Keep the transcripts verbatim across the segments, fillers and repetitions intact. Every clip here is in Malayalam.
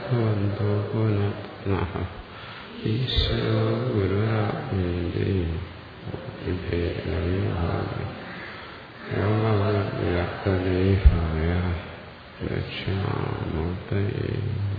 ഭഗവന്തോ പുനഃ ഈശ്വരോ ഗുരുരാത്മേതി ദേഹായ ദക്ഷിണാമൂർത്തയേ.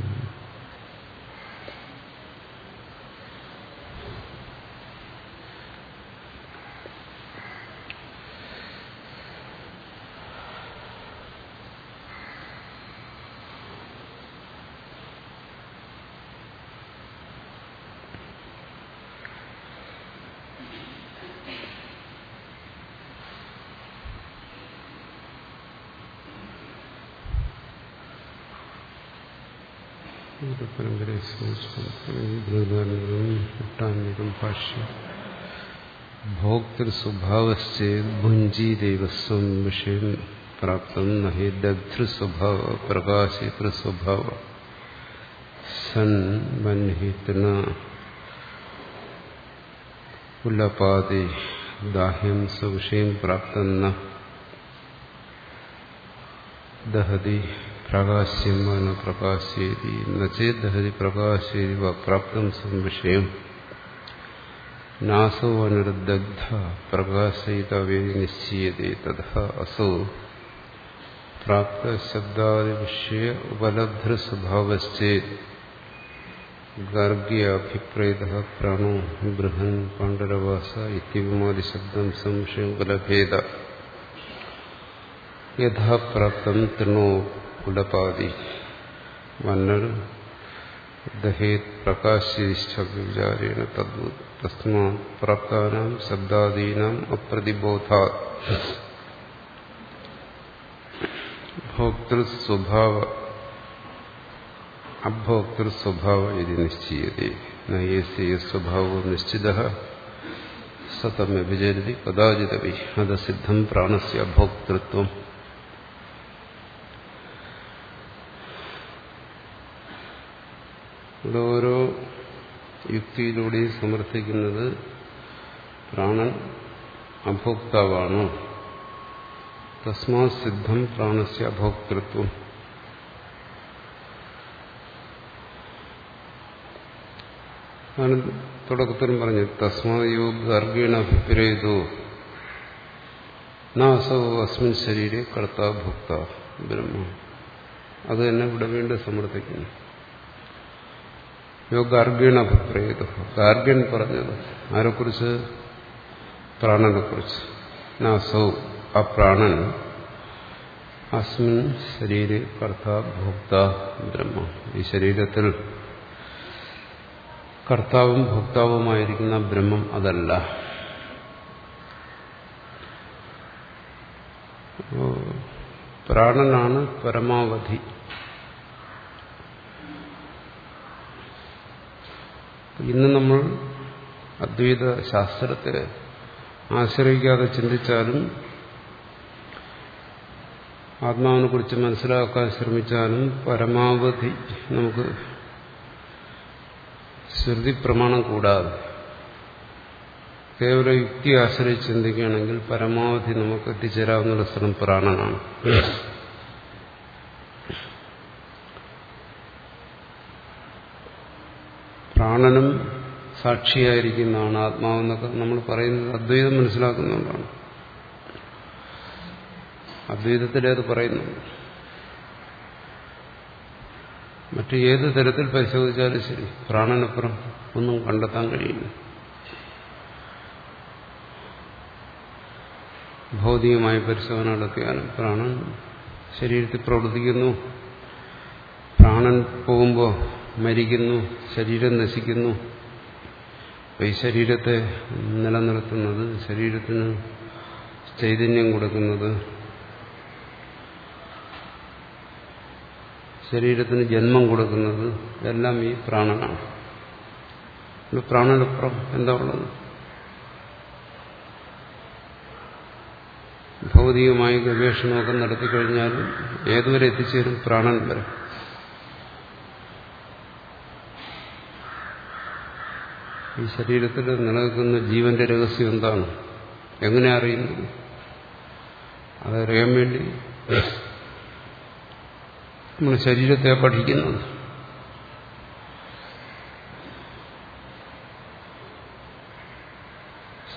ഭാഷ്യം ഭോക്തൃസ്വഭാവശ്ചേത് ഭുഞ്ജീദേവസ്വം വിഷയം പ്രാപ്തം നഹി ദഗ്ധൃസ്വഭാവ പ്രകാശിതൃസ്വഭാവ സൻ ബൻഹിത്ന ഉല്ലപാതി ദാഹ്യം സ്വവിഷയം പ്രാപ്തം ന ദഹതി പ്രകാശ്യം വന പ്രകാശേതി നചേദഹതി പ്രകാശേതി വ പ്രാപ്തം സംവിഷയം നാസോ അനിർദഗ്ധ പ്രകാശയിതവേദി നിശ്ചീയതേ തഥാ അസോ പ്രാപ്ത ശബ്ദാദിവിഷയ ഉപലബ്ധസ്വഭാവശ്ചേത് ഗാർഗ്യാഭിപ്രേതഃ പ്രാണോ ബൃഹൻ പാണ്ഡരവാസ ഇത്യവുമാദി ശബ്ദം സംശയം ഉപലഭേദ യഥാ പ്രാപ്തം തൃണോ ഉടപാതി വന്നർ ദഹേത് പ്രകാശിശ്ചവിചാരേണ തദ്വത് തസ്മാത് പ്രാപ്താനാം ശബ്ദാദീനാം അപ്രതിബോധാത് ഭോക്തൃസ്വഭാവ അഭോക്തൃസ്വഭാവ ഇതി നിശ്ചീയതേ നയേസ്യ സ്വഭാവോ നിശ്ചിതഃ സതമവിചരതി കദാചിദപി അദസിദ്ധം പ്രാണസ്യ അഭോക്തൃത്വം. ഇവിടെ ഓരോ യുക്തിയിലൂടെയും സമർത്ഥിക്കുന്നത് പ്രാണൻ അഭോക്താവാണ്. തസ്മാത് സിദ്ധം പ്രാണസ്യ അഭോക്തൃത്വം. ആണ് തുടക്കത്തിലും പറഞ്ഞു തസ്മാത് യോഗ ഗാർഗേണ അഭിപ്രേതോ നാസോ അസ്മിൻ ശരീരെ കർത്താ ഭോക്ത ബ്രഹ്മ. അത് തന്നെ ഇവിടെ വീണ്ടും സമർത്ഥിക്കുന്നു. യോ ഗാർഗേണ അഭിപ്രേതോ, ഗാർഗ്യൻ പറഞ്ഞത് ആരെക്കുറിച്ച്? പ്രാണനെ കുറിച്ച്. നാസോ ആ പ്രാണൻ അസ്മിൻ ശരീരെ കർത്താ ഭോക്ത ബ്രഹ്മ, ഈ ശരീരത്തിൽ കർത്താവും ഭോക്താവുമായിരിക്കുന്ന ബ്രഹ്മം അതല്ല. പ്രാണനാണ് പരമാവധി. ഇന്ന് നമ്മൾ അദ്വൈത ശാസ്ത്രത്തെ ആശ്രയിക്കാതെ ചിന്തിച്ചാലും ആത്മാവിനെ കുറിച്ച് മനസ്സിലാക്കാൻ ശ്രമിച്ചാലും പരമാവധി നമുക്ക് ശ്രുതി പ്രമാണം കൂടാതെ കേവല യുക്തി ആശ്രയിച്ച് ചിന്തിക്കുകയാണെങ്കിൽ പരമാവധി നമുക്ക് എത്തിച്ചേരാവുന്ന സ്ഥലം പ്രാണനാണ്. പ്രാണനും സാക്ഷിയായിരിക്കുന്നതാണ് ആത്മാവെന്നൊക്കെ നമ്മൾ പറയുന്നത് അദ്വൈതം മനസ്സിലാക്കുന്നുകൊണ്ടാണ്. അദ്വൈതത്തിലേ അത് പറയുന്നു. മറ്റു ഏത് തരത്തിൽ പരിശോധിച്ചാലും ശരി പ്രാണനപ്പുറം ഒന്നും കണ്ടെത്താൻ കഴിയില്ല. ഭൗതികമായ പരിശോധന നടത്തിയാലും പ്രാണൻ ശരീരത്തിൽ പ്രവർത്തിക്കുന്നു. പ്രാണൻ പോകുമ്പോൾ മരിക്കുന്നു, ശരീരം നശിക്കുന്നു. ഈ ശരീരത്തെ നിലനിർത്തുന്നത്, ശരീരത്തിന് ചൈതന്യം കൊടുക്കുന്നത്, ശരീരത്തിന് ജന്മം കൊടുക്കുന്നത് എല്ലാം ഈ പ്രാണനാണ്. പ്രാണനപ്പുറം എന്താ ഉള്ളത്? ഭൗതികമായ ഗവേഷണമൊക്കെ നടത്തിക്കഴിഞ്ഞാലും ഏതുവരെ എത്തിച്ചേരും? പ്രാണൻ വരെ. ഈ ശരീരത്തിൽ നിലനിൽക്കുന്ന ജീവന്റെ രഹസ്യം എന്താണ്? എങ്ങനെ അറിയുന്നത്? അതറിയാൻ വേണ്ടി നമ്മൾ ശരീരത്തെ പഠിക്കുന്നത്.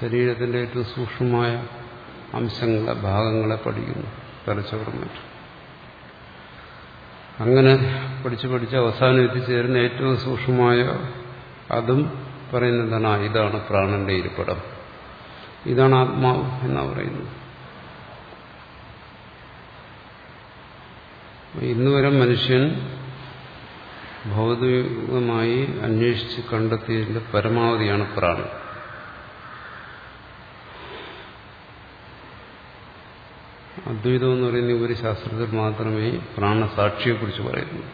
ശരീരത്തിന്റെ ഏറ്റവും സൂക്ഷ്മമായ അംശങ്ങളെ ഭാഗങ്ങളെ പഠിക്കുന്നു, തലച്ചോറും മറ്റും. അങ്ങനെ പഠിച്ച് പഠിച്ച് അവസാനം എത്തിച്ചേരുന്ന ഏറ്റവും സൂക്ഷ്മമായ അതും പറയുന്നതാണ്, ഇതാണ് പ്രാണന്റെ ഇരിപ്പിടം, ഇതാണ് ആത്മാവ് എന്നാ പറയുന്നത്. ഇന്നുവരെ മനുഷ്യൻ ഭൗതികമായി അന്വേഷിച്ച് കണ്ടെത്തിയതിന്റെ പരമാവധിയാണ് പ്രാണൻ. അദ്വൈതം എന്ന് പറയുന്ന ഒരു ശാസ്ത്രത്തിൽ മാത്രമേ പ്രാണസാക്ഷിയെക്കുറിച്ച് പറയുന്നു.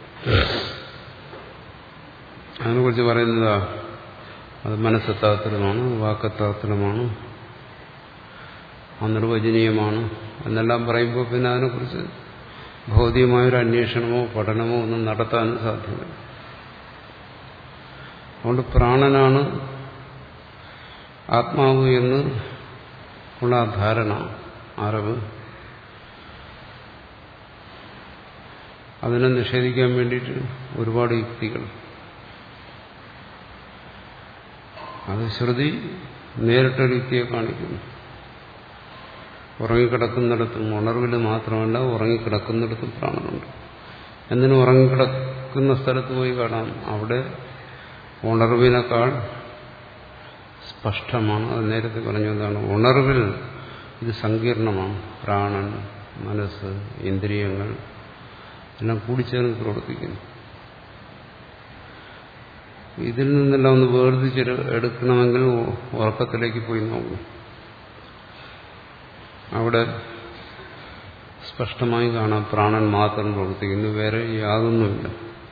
അതിനെക്കുറിച്ച് പറയുന്നതാ അത് മനസ്സെത്താത്തരമാണ്, വാക്കെത്താത്തരമാണ്, അനിർവചനീയമാണ് എന്നെല്ലാം പറയുമ്പോൾ പിന്നെ അതിനെക്കുറിച്ച് ഭൗതികമായൊരു അന്വേഷണമോ പഠനമോ ഒന്നും നടത്താനും സാധ്യമല്ല. അതുകൊണ്ട് പ്രാണനാണ് ആത്മാവ് എന്ന് ഉള്ള ധാരണ, അറിവ്, അതിനെ നിഷേധിക്കാൻ വേണ്ടിയിട്ട് ഒരുപാട് യുക്തികൾ. അത് ശ്രുതി നേരിട്ടൊരു യുക്തിയെ കാണിക്കുന്നു. ഉറങ്ങിക്കിടക്കുന്നിടത്തും, ഉണർവിൽ മാത്രമല്ല ഉറങ്ങിക്കിടക്കുന്നിടത്തും പ്രാണനുണ്ട്. എന്തിനും ഉറങ്ങിക്കിടക്കുന്ന സ്ഥലത്ത് പോയി കാണാം, അവിടെ ഉണർവിനേക്കാൾ സ്പഷ്ടമാണ്. അത് നേരത്തെ പറഞ്ഞു, എന്താണ് ഉണർവിൽ ഇത് സങ്കീർണമാണ്. പ്രാണൻ, മനസ്സ്, ഇന്ദ്രിയങ്ങൾ എല്ലാം കൂടിച്ചേർന്ന് പ്രവർത്തിക്കുന്നു. ഇതിൽ നിന്നെല്ലാം ഒന്ന് വേർതിരിച്ച് എടുക്കണമെങ്കിൽ ഉറക്കത്തിലേക്ക് പോയി നോക്കും. അവിടെ സ്പഷ്ടമായി കാണാം പ്രാണൻ മാത്രം പ്രവർത്തിക്കുന്നു, വേറെ യാതൊന്നുമില്ല.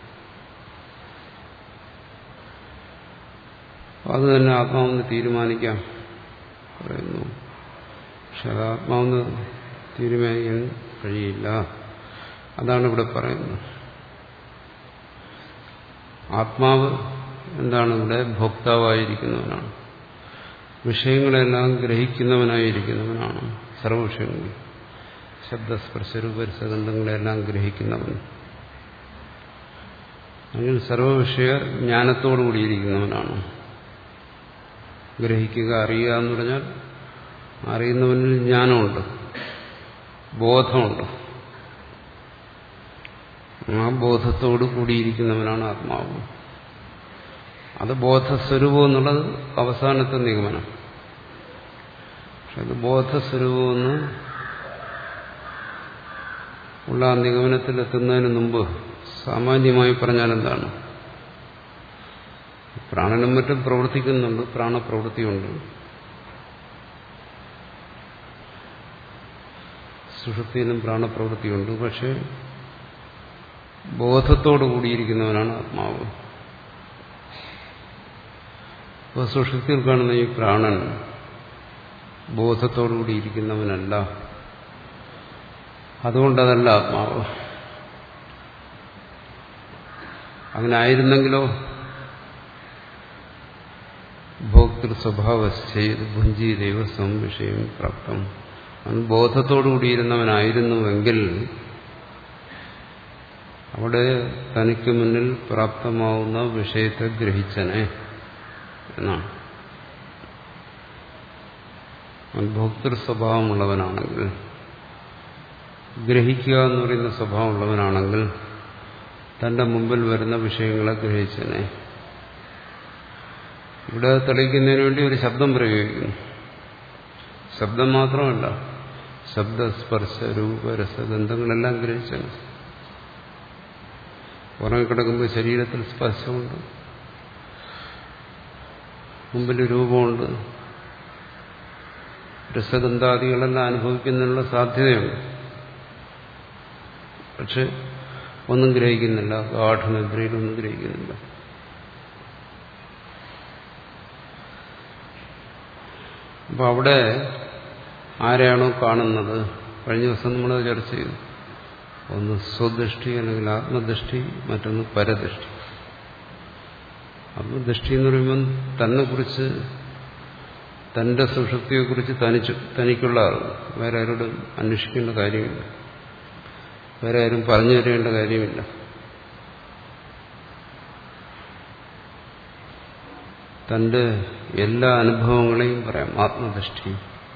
അത് തന്നെ ആത്മാവെന്ന് തീരുമാനിക്കാം പറയുന്നു. പക്ഷെ അത് ആത്മാവെന്ന് തീരുമാനിക്കാൻ കഴിയില്ല. അതാണ് ഇവിടെ പറയുന്നത്. ആത്മാവ് എന്താണ്? ഇവിടെ ഭോക്താവായിരിക്കുന്നവനാണ്, വിഷയങ്ങളെല്ലാം ഗ്രഹിക്കുന്നവനായിരിക്കുന്നവനാണ്. സർവവിഷയങ്ങൾ, ശബ്ദസ്പർശരൂപരസഗന്ധങ്ങളെല്ലാം ഗ്രഹിക്കുന്നവൻ, അല്ലെങ്കിൽ സർവവിഷയ ജ്ഞാനത്തോടു കൂടിയിരിക്കുന്നവനാണ്. ഗ്രഹിക്കുക, അറിയുക എന്ന് പറഞ്ഞാൽ അറിയുന്നവനിൽ ജ്ഞാനമുണ്ട്, ബോധമുണ്ട്. ആ ബോധത്തോടു കൂടിയിരിക്കുന്നവനാണ് ആത്മാവ്. അത് ബോധസ്വരൂപം എന്നുള്ളത് അവസാനത്തെ നിഗമനം. പക്ഷെ അത് ബോധസ്വരൂപമെന്ന് ഉള്ള ആ നിഗമനത്തിലെത്തുന്നതിന് മുമ്പ് സാമാന്യമായി പറഞ്ഞാൽ എന്താണ്? പ്രാണനും മറ്റും പ്രവർത്തിക്കുന്നുണ്ട്, പ്രാണപ്രവൃത്തിയുണ്ട്. സുഷുപ്തിയിലും പ്രാണപ്രവൃത്തിയുണ്ട്. പക്ഷെ ബോധത്തോടു കൂടിയിരിക്കുന്നവനാണ് ആത്മാവ്. അപ്പോൾ സുഷുപ്തിയിൽ കാണുന്ന ഈ പ്രാണൻ ബോധത്തോടുകൂടി ഇരിക്കുന്നവനല്ല. അതുകൊണ്ടതല്ല ആത്മാവ്. അങ്ങനെ ആയിരുന്നെങ്കിലോ ഭോക്തൃ സ്വഭാവശ്ചേത് ഭുഞ്ചി ദൈവസ്വം വിഷയം പ്രാപ്തം. അവൻ ബോധത്തോടുകൂടിയിരുന്നവനായിരുന്നുവെങ്കിൽ അവിടെ തനിക്ക് മുന്നിൽ പ്രാപ്തമാവുന്ന വിഷയത്തെ ഗ്രഹിച്ചനെ എന്നാണ്. അവൻ ഭോക്തൃ സ്വഭാവമുള്ളവനാണെങ്കിൽ, ഗ്രഹിക്കുക എന്ന് പറയുന്ന സ്വഭാവമുള്ളവനാണെങ്കിൽ തന്റെ മുമ്പിൽ വരുന്ന വിഷയങ്ങളെ ഗ്രഹിച്ചനെ. ഇവിടെ തെളിയിക്കുന്നതിന് വേണ്ടി ഒരു ശബ്ദം പ്രയോഗിക്കുന്നു. ശബ്ദം മാത്രമല്ല, ശബ്ദസ്പർശ രൂപ രസഗന്ധങ്ങളെല്ലാം ഗ്രഹിച്ചനെ. ഉറങ്ങിക്കിടക്കുമ്പോൾ ശരീരത്തിൽ സ്പർശമുണ്ട്, മുമ്പിൽ രൂപമുണ്ട്, രസഗന്ധാദികളെല്ലാം അനുഭവിക്കുന്നതിനുള്ള സാധ്യതയുണ്ട്. പക്ഷെ ഒന്നും ഗ്രഹിക്കുന്നില്ല, ഗാഠനിദ്രയിലൊന്നും ഗ്രഹിക്കുന്നില്ല. അപ്പൊ അവിടെ ആരെയാണോ കാണുന്നത്, കഴിഞ്ഞ ദിവസം നമ്മളത് ചർച്ച ചെയ്തു. ഒന്ന് സ്വദൃഷ്ടി അല്ലെങ്കിൽ ആത്മദൃഷ്ടി, മറ്റൊന്ന് പരദൃഷ്ടി. ആത്മദൃഷ്ടി എന്ന് പറയുമ്പോൾ തന്നെ കുറിച്ച്, തന്റെ സുഷുപ്തിയെക്കുറിച്ച് തനിച്ച് തനിക്കുള്ള അറിവ്, വേറെ ആരോടും അന്വേഷിക്കേണ്ട കാര്യമില്ല, വേറെ ആരും പറഞ്ഞു തരേണ്ട കാര്യമില്ല. തന്റെ എല്ലാ അനുഭവങ്ങളെയും പറയാം. ആത്മദൃഷ്ടി.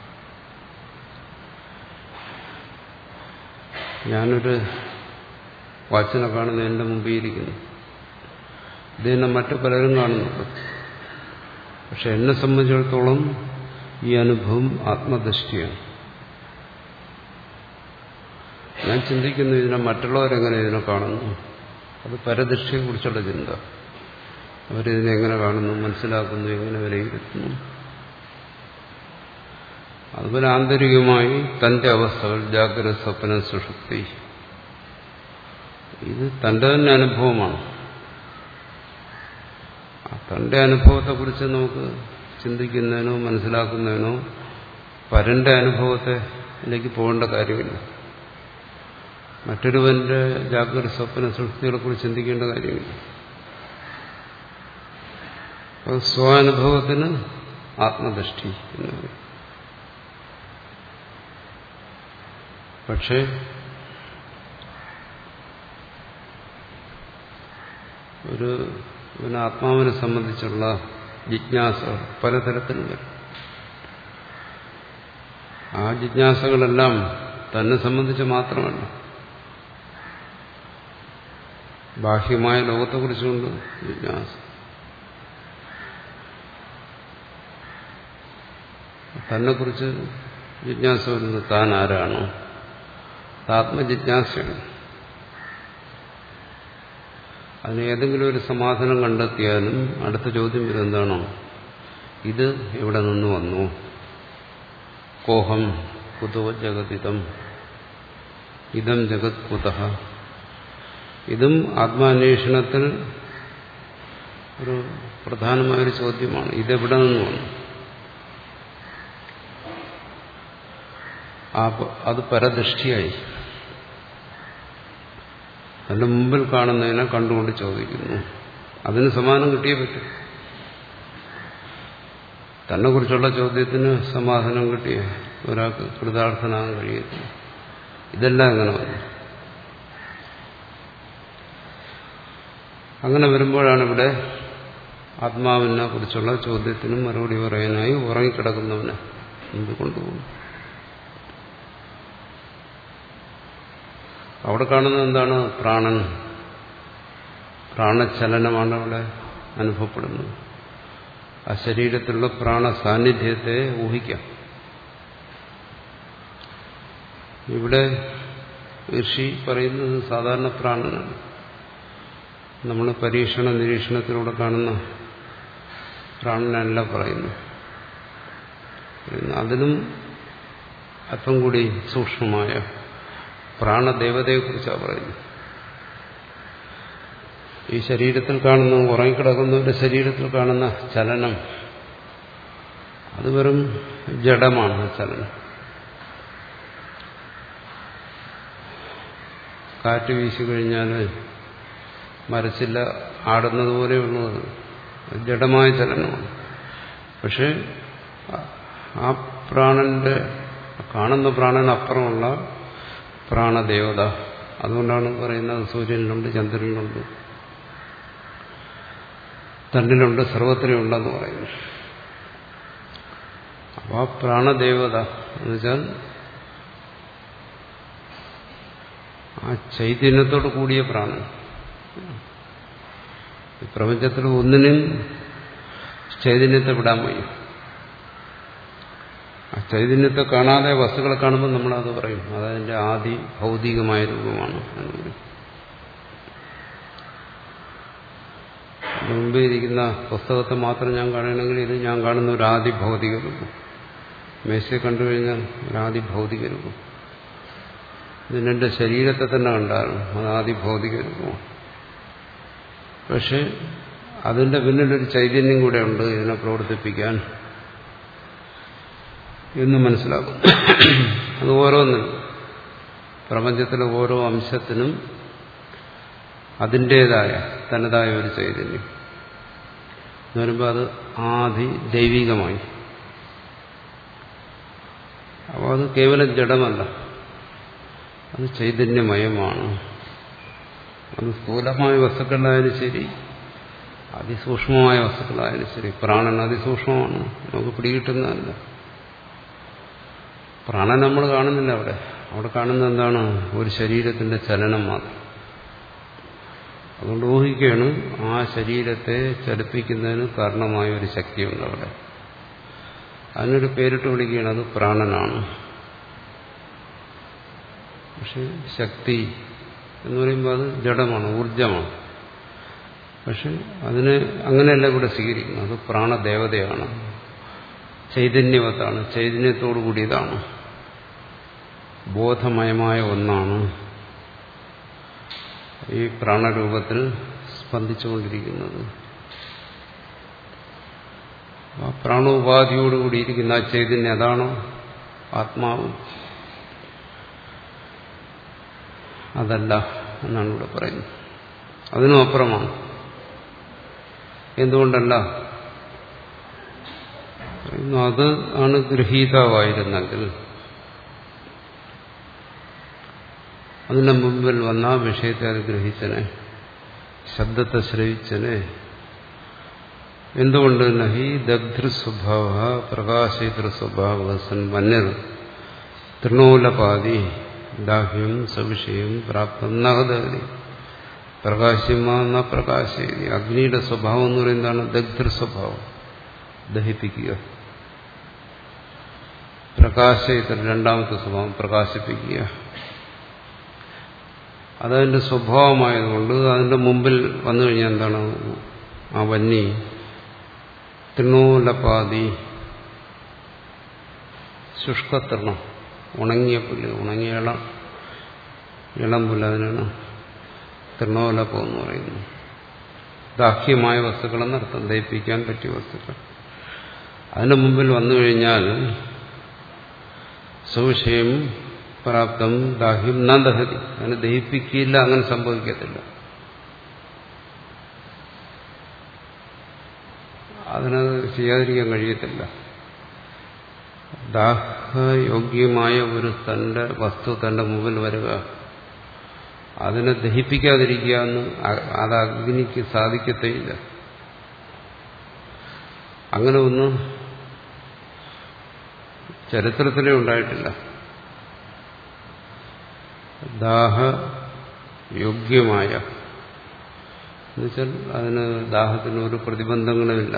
ഞാനൊരു വാച്ചിനെ കാണുന്നു, എന്റെ മുമ്പിൽ ഇരിക്കുന്നു. ഇതിനെ മറ്റു പലരും കാണുന്നുണ്ട്. പക്ഷെ എന്നെ സംബന്ധിച്ചിടത്തോളം ഈ അനുഭവം ആത്മദൃഷ്ടിയാണ്. ഞാൻ ചിന്തിക്കുന്നു ഇതിനെ മറ്റുള്ളവരെങ്ങനെ ഇതിനെ കാണുന്നു. അത് പരദൃഷ്ടിയെക്കുറിച്ചുള്ള ചിന്ത. അവരിതിനെ എങ്ങനെ കാണുന്നു, മനസ്സിലാക്കുന്നു, എങ്ങനെ വിലയിരുത്തുന്നു. അതുപോലെ ആന്തരികമായി തന്റെ അവസ്ഥകൾ, ജാഗ്രത, സ്വപ്ന, സുഷുപ്തി, ഇത് തന്റെ തന്നെ അനുഭവമാണ്. തന്റെ അനുഭവത്തെക്കുറിച്ച് നമുക്ക് ചിന്തിക്കുന്നതിനോ മനസ്സിലാക്കുന്നതിനോ പരന്റെ അനുഭവത്തിലേക്ക് പോകേണ്ട കാര്യമില്ല. മറ്റൊരുവന്റെ ജാഗ്രത, സ്വപ്ന, സുഷുപ്തികളെ കുറിച്ച് ചിന്തിക്കേണ്ട കാര്യമില്ല. സ്വാനുഭവത്തിന് ആത്മദൃഷ്ടി എന്ന് പറയും. പക്ഷേ ഒരു പിന്നെ ആത്മാവിനെ സംബന്ധിച്ചുള്ള ജിജ്ഞാസ പലതരത്തിലും വരും. ആ ജിജ്ഞാസകളെല്ലാം തന്നെ സംബന്ധിച്ച് മാത്രമല്ല, ബാഹ്യമായ ലോകത്തെക്കുറിച്ചുകൊണ്ട് ജിജ്ഞാസ. തന്നെക്കുറിച്ച് ജിജ്ഞാസ വരുന്നത് താൻ ആരാണോ, ആത്മജിജ്ഞാസയാണ്. അതിന് ഏതെങ്കിലും ഒരു സമാധാനം കണ്ടെത്തിയാലും അടുത്ത ചോദ്യം വരും, എന്താണോ ഇത് എവിടെ നിന്ന് വന്നു, കോഹം കുതോ ജഗതിതം ഇതം ജഗത് കുതഃ. ഇതും ആത്മാന്വേഷണത്തിൽ ഒരു പ്രധാനമായൊരു ചോദ്യമാണ്. ഇതെവിടെ നിന്ന് വന്നു? അത് പരദൃഷ്ടിയായി തന്റെ മുമ്പിൽ കാണുന്നതിനെ കണ്ടുകൊണ്ട് ചോദിക്കുന്നു. അതിന് സമാധാനം കിട്ടിയേ പറ്റും. തന്നെ കുറിച്ചുള്ള ചോദ്യത്തിന് സമാധാനം കിട്ടിയ ഒരാൾക്ക് കൃതാർത്ഥനാകാൻ കഴിയത്തില്ല. ഇതെല്ലാം എങ്ങനെ വന്നു? അങ്ങനെ വരുമ്പോഴാണ് ഇവിടെ ആത്മാവിനെ കുറിച്ചുള്ള ചോദ്യത്തിനും മറുപടി പറയാനായി ഉറങ്ങിക്കിടക്കുന്നവനെ മുമ്പ് കൊണ്ടുപോകും. അവിടെ കാണുന്നത് എന്താണ്? പ്രാണൻ. പ്രാണചലനമാണ് അവിടെ അനുഭവപ്പെടുന്നത്. ആ ശരീരത്തിലുള്ള പ്രാണ സാന്നിധ്യത്തെ ഊഹിക്കാം. ഇവിടെ ഋഷി പറയുന്നത് സാധാരണ പ്രാണനാണ്. നമ്മൾ പരീക്ഷണ നിരീക്ഷണത്തിലൂടെ കാണുന്ന പ്രാണനല്ല പറയുന്നു. അതിലും അല്പം കൂടി സൂക്ഷ്മമായ പ്രാണദേവതയെക്കുറിച്ചാണ് പറയുന്നത്. ഈ ശരീരത്തിൽ കാണുന്ന, ഉറങ്ങിക്കിടക്കുന്നവരുടെ ശരീരത്തിൽ കാണുന്ന ചലനം അത് വെറും ജഡമാണ്. ചലനം കാറ്റ് വീശി കഴിഞ്ഞാൽ മരച്ചില്ല ആടുന്നത് പോലെയുള്ളത് ജഡമായ ചലനമാണ്. പക്ഷെ ആ പ്രാണന്റെ കാണുന്ന പ്രാണനപ്പുറമുള്ള പ്രാണദേവത, അതുകൊണ്ടാണ് പറയുന്നത് സൂര്യനിലുണ്ട്, ചന്ദ്രനിലുണ്ട്, തന്നിലുണ്ട്, സർവത്തിലുണ്ടെന്ന് പറയുന്നു. അപ്പോൾ ആ പ്രാണദേവത എന്ന് വെച്ചാൽ ആ ചൈതന്യത്തോട് കൂടിയ പ്രാണൻ. ഈ പ്രപഞ്ചത്തിൽ ഒന്നിനും ചൈതന്യത്തെ വിടാൻ വയ്യ. ആ ചൈതന്യത്തെ കാണാതെ വസ്തുക്കളെ കാണുമ്പോൾ നമ്മളത് പറയും അതതിന്റെ ആദി ഭൗതികമായ രൂപമാണ് എന്ന് പറയും. മുമ്പേ ഇരിക്കുന്ന പുസ്തകത്തെ മാത്രം ഞാൻ കാണണമെങ്കിൽ ഇത് ഞാൻ കാണുന്ന ഒരു ആദി ഭൗതിക രൂപം. മേശയെ കണ്ടു കഴിഞ്ഞാൽ ഒരു ആദി ഭൗതിക രൂപം. ഇതിനെന്റെ ശരീരത്തെ തന്നെ കണ്ടാലും അത് ആദി ഭൗതിക രൂപമാണ്. പക്ഷെ അതിന്റെ പിന്നിലൊരു ചൈതന്യം കൂടെ ഉണ്ട് ഇതിനെ പ്രവർത്തിപ്പിക്കാൻ എന്ന് മനസ്സിലാക്കും. അത് ഓരോന്നിനും, പ്രപഞ്ചത്തിലെ ഓരോ അംശത്തിനും അതിൻ്റെതായ തനതായ ഒരു ചൈതന്യം എന്ന് പറയുമ്പോൾ അത് ആദി ദൈവികമായി. അപ്പോൾ അത് കേവലം ജഡമല്ല, അത് ചൈതന്യമയമാണ്. അത് സ്ഥൂലമായ വസ്തുക്കളിലായാലും ശരി, അതിസൂക്ഷ്മമായ വസ്തുക്കളായാലും ശരി. പ്രാണൻ അതിസൂക്ഷ്മമാണ്, നമുക്ക് പിടികിട്ടുന്നതല്ല. പ്രാണൻ നമ്മൾ കാണുന്നില്ല അവിടെ. അവിടെ കാണുന്നത് എന്താണ്? ഒരു ശരീരത്തിന്റെ ചലനം മാത്രം. അതുകൊണ്ട് ഊഹിക്കുകയാണ് ആ ശരീരത്തെ ചലിപ്പിക്കുന്നതിന് കാരണമായ ഒരു ശക്തിയുണ്ട് അവിടെ. അതിനൊരു പേരിട്ട് വിളിക്കുകയാണ്, അത് പ്രാണനാണ്. പക്ഷെ ശക്തി എന്ന് പറയുമ്പോൾ അത് ജഡമാണ്, ഊർജമാണ്. പക്ഷെ അതിന് അങ്ങനെയല്ല ഇവിടെ സ്വീകരിക്കുന്നത്. അത് പ്രാണദേവതയാണ്, ചൈതന്യവത്താണ്, ചൈതന്യത്തോടു കൂടിയതാണ്, ബോധമയമായ ഒന്നാണ് ഈ പ്രാണരൂപത്തിൽ സ്പന്ദിച്ചുകൊണ്ടിരിക്കുന്നത്. ആ പ്രാണോപാധിയോടുകൂടിയിരിക്കുന്ന ആ ചൈതന്യം, അതാണോ ആത്മാവ്? അതല്ല എന്നാണ് ഇവിടെ പറയുന്നത്. അതിനും അപ്പുറമാണ്. എന്തുകൊണ്ടല്ല? അത് ആണ് ഗൃഹീതാവായിരുന്നെങ്കിൽ അതിന്റെ മുമ്പിൽ വന്ന വിഷയത്തെ അത് ഗ്രഹിച്ചനെ, ശബ്ദത്തെ ശ്രവിച്ചനെ. എന്തുകൊണ്ട്? നഹി ദഗ്ധൃസ്വഭാവ പ്രകാശിതൃസ്വഭാവ സന്മന്യർ തൃണോലപാതി ദാഹ്യം സവിഷയം പ്രാപ്തം നഹദതി പ്രകാശ്യമാന പ്രകാശേതി. അഗ്നിയുടെ സ്വഭാവം എന്ന് പറയുന്നതാണ് ദഗ്ധൃസ്വഭാവം, ദഹിപ്പിക്കുക. പ്രകാശയിത്ര രണ്ടാമത്തെ സ്വഭാവം, പ്രകാശിപ്പിക്കുക. അതതിന്റെ സ്വഭാവമായതുകൊണ്ട് അതിന്റെ മുമ്പിൽ വന്നു കഴിഞ്ഞാൽ എന്താണ്? ആ വന്നി തൃണോലപാതി, ശുഷ്കതൃണം, ഉണങ്ങിയ പുല്ല്, ഉണങ്ങിയ ഇളം ഇളം പുല്ല്, അതിനാണ് തൃണോലപം എന്ന് പറയുന്നത്. ദാഹ്യമായ വസ്തുക്കളെന്നർത്ഥം, ദഹിപ്പിക്കാൻ പറ്റിയ വസ്തുക്കൾ. അതിന്റെ മുമ്പിൽ വന്നു കഴിഞ്ഞാൽ സുവിഷയം പ്രാപ്തം ദാഹ്യം ന ദഹതി, അതിനെ ദഹിപ്പിക്കില്ല, അങ്ങനെ സംഭവിക്കത്തില്ല. അതിനത് ചെയ്യാതിരിക്കാൻ കഴിയത്തില്ല. ദാഹയോഗ്യമായ ഒരു തന്റെ വസ്തു തന്റെ മുമ്പിൽ വരിക, അതിനെ ദഹിപ്പിക്കാതിരിക്കുക എന്ന് അത് അഗ്നിക്ക് സാധിക്കത്തേയില്ല. അങ്ങനെ ഒന്നും ചരിത്രത്തിലേ ഉണ്ടായിട്ടില്ല. ദാഹയോഗ്യമായ എന്നുവെച്ചാൽ അതിന് ദാഹത്തിന് ഒരു പ്രതിബന്ധങ്ങളുമില്ല.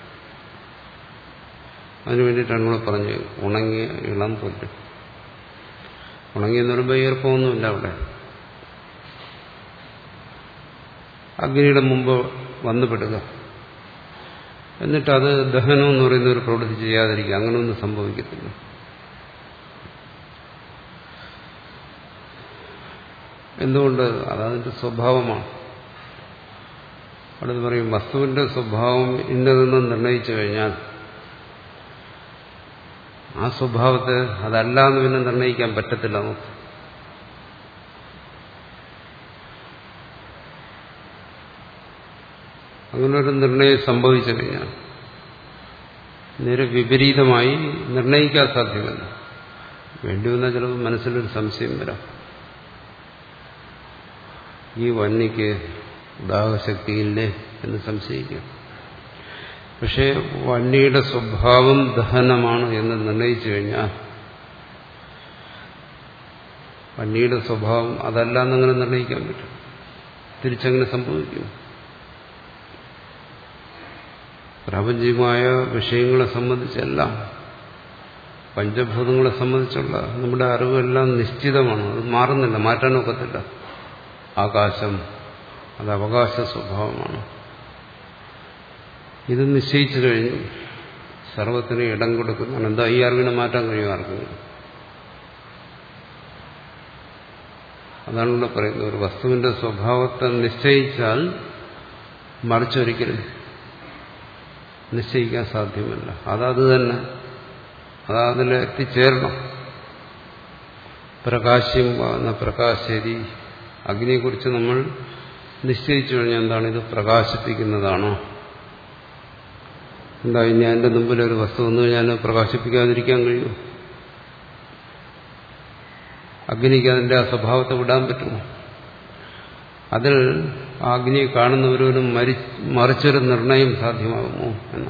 അതിനു വേണ്ടിയിട്ടാണ് ഇവിടെ പറഞ്ഞത് ഉണങ്ങിയ ഇളം പുല്ല്. ഉണങ്ങിയെന്ന് പറയുമ്പോൾ ഈർപ്പമൊന്നുമില്ല അവിടെ. അഗ്നിയുടെ മുമ്പ് വന്നുപെടുക, എന്നിട്ട് അത് ദഹനം എന്ന് പറയുന്ന ഒരു പ്രവൃത്തി ചെയ്യാതിരിക്കുക, അങ്ങനെയൊന്നും സംഭവിക്കത്തില്ല. എന്തുകൊണ്ട്? അതതിന്റെ സ്വഭാവമാണ്. അടുത്ത് പറയും വസ്തുവിന്റെ സ്വഭാവം ഇന്നതെന്ന് നിർണയിച്ചു കഴിഞ്ഞാൽ ആ സ്വഭാവത്തെ അതല്ല എന്ന് പിന്നെ നിർണയിക്കാൻ പറ്റത്തില്ല നമുക്ക്. അങ്ങനൊരു നിർണയം സംഭവിച്ചു കഴിഞ്ഞാൽ നേരെ വിപരീതമായി നിർണയിക്കാൻ സാധ്യമല്ല. വേണ്ടി വന്നാൽ ചിലപ്പോൾ മനസ്സിലൊരു സംശയം വരാം. ഈ വന്യക്ക് ദാഹശക്തിയില്ലേ എന്ന് സംശയിക്കാം. പക്ഷേ വന്യയുടെ സ്വഭാവം ദഹനമാണ് എന്ന് നിർണയിച്ചു കഴിഞ്ഞാൽ വന്യയുടെ സ്വഭാവം അതല്ല എന്നങ്ങനെ നിർണയിക്കാൻ പറ്റും. തിരിച്ചങ്ങനെ സംഭവിക്കും. പ്രാപഞ്ചികമായ വിഷയങ്ങളെ സംബന്ധിച്ചെല്ലാം, പഞ്ചഭൂതങ്ങളെ സംബന്ധിച്ചുള്ള നമ്മുടെ അറിവെല്ലാം നിശ്ചിതമാണ്. അത് മാറുന്നില്ല, മാറ്റാനൊക്കത്തില്ല. ആകാശം അത് അവകാശ സ്വഭാവമാണ്. ഇത് നിശ്ചയിച്ചു കഴിഞ്ഞു, സർവത്തിന് ഇടം കൊടുക്കുന്നതാണ്. എന്താ ഈ അറിവിനെ മാറ്റാൻ കഴിയും ആർക്കും? അതാണ് ഇവിടെ പറയുന്നത്. ഒരു വസ്തുവിന്റെ സ്വഭാവത്തെ നിശ്ചയിച്ചാൽ മറിച്ചൊരിക്കലും നിശ്ചയിക്കാൻ സാധ്യമല്ല. അതത് തന്നെ, അതതിൽ എത്തിച്ചേരണം. പ്രകാശ്യം എന്ന പ്രകാശരി, അഗ്നിയെക്കുറിച്ച് നമ്മൾ നിശ്ചയിച്ചു കഴിഞ്ഞാൽ എന്താണ്? ഇത് പ്രകാശിപ്പിക്കുന്നതാണോ? എന്താ ഇനി അതിന്റെ മുമ്പിൽ ഒരു വസ്തു വന്നു കഴിഞ്ഞാൽ പ്രകാശിപ്പിക്കാതിരിക്കാൻ കഴിയുമോ? അഗ്നിക്ക് അതിന്റെ ആ സ്വഭാവത്തെ വിടാൻ പറ്റുമോ? അതിൽ അഗ്നിയെ കാണുന്നവരും മരി മറിച്ചൊരു നിർണയം സാധ്യമാകുമോ എന്ന്.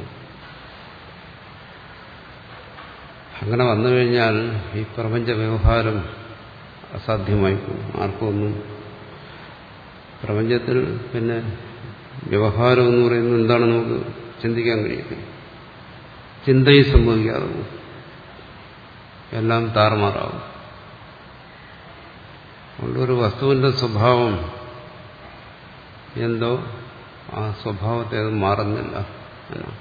അങ്ങനെ വന്നു കഴിഞ്ഞാൽ ഈ പ്രപഞ്ച വ്യവഹാരം അസാധ്യമായി പോകും. ആർക്കും ഒന്നും പ്രപഞ്ചത്തിൽ പിന്നെ വ്യവഹാരം എന്ന് പറയുന്നത് എന്താണെന്ന് നമുക്ക് ചിന്തിക്കാൻ കഴിയത്തില്ല. ചിന്തയും സംഭവിക്കാതെ പോകും, എല്ലാം താറുമാറാവും. അതുകൊണ്ട് ഒരു വസ്തുവിന്റെ സ്വഭാവം എന്തോ ആ സ്വഭാവത്തെ അത് മാറുന്നില്ല എന്നാണ്.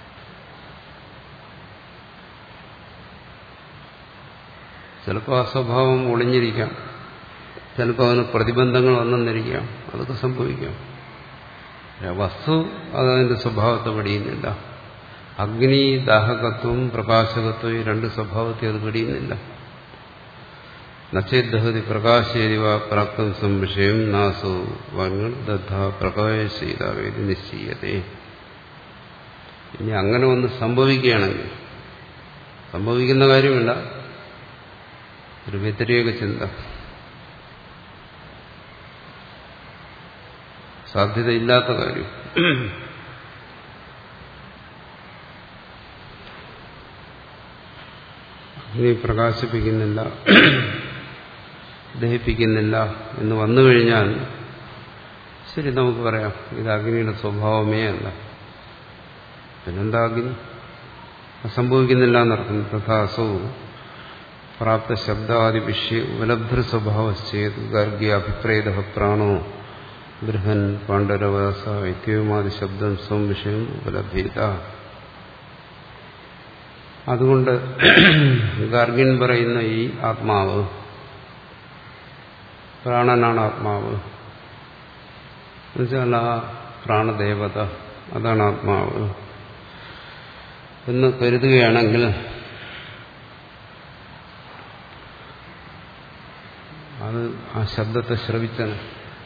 ചിലപ്പോൾ ആ സ്വഭാവം ഒളിഞ്ഞിരിക്കാം, ചിലപ്പോൾ അതിന് പ്രതിബന്ധങ്ങൾ വന്നെന്നിരിക്കാം, അതൊക്കെ സംഭവിക്കാം. വസ്തു അതതിന്റെ സ്വഭാവത്തെ വെടിയുന്നില്ല. അഗ്നി ദാഹകത്വം പ്രകാശകത്വം ഈ രണ്ട് സ്വഭാവത്തെ അത് വെടിയുന്നില്ല. നച്ചേദഹതി പ്രകാശേരിവ പ്രാപ്തം സംവിഷയം നാസോ വങ്ങൾ ദദ്ധ പ്രകാശീതാവേദി നിശ്ചയതേ. ഇനി അങ്ങനെ ഒന്ന് സംഭവിക്കുകയാണെങ്കിൽ, സംഭവിക്കുന്ന കാര്യമില്ല, ഒരു വ്യതിരേക ചിന്ത, സാധ്യതയില്ലാത്ത കാര്യം. അഗ്നി പ്രകാശിപ്പിക്കുന്നില്ല, ദഹിപ്പിക്കുന്നില്ല എന്ന് വന്നു കഴിഞ്ഞാൽ ശരി, നമുക്ക് പറയാം ഇത് അഗ്നിയുടെ സ്വഭാവമേ അല്ല. പിന്നെന്താ അഗ്നി സംഭവിക്കുന്നില്ല എന്നർത്ഥം. തഥാസോ പ്രാപ്ത ശബ്ദാദി വിഷയ ഉപലബ്ധ സ്വഭാവശ്ചേത് ഗാർഗ്യ അഭിപ്രേത പ്രാണോ ബൃഹൻ പാണ്ഡരവാസ ഇത്യവുമാതി ശബ്ദം സ്വം വിഷയം ഉപലഭ്യത. അതുകൊണ്ട് ഗാർഗ്യൻ പറയുന്ന ഈ ആത്മാവ്, പ്രാണനാണ് ആത്മാവ് എന്നുവെച്ചാൽ ആ പ്രാണദേവത അതാണ് ആത്മാവ് എന്ന് കരുതുകയാണെങ്കിൽ അത് ആ ശബ്ദത്തെ ശ്രവിച്ചന്.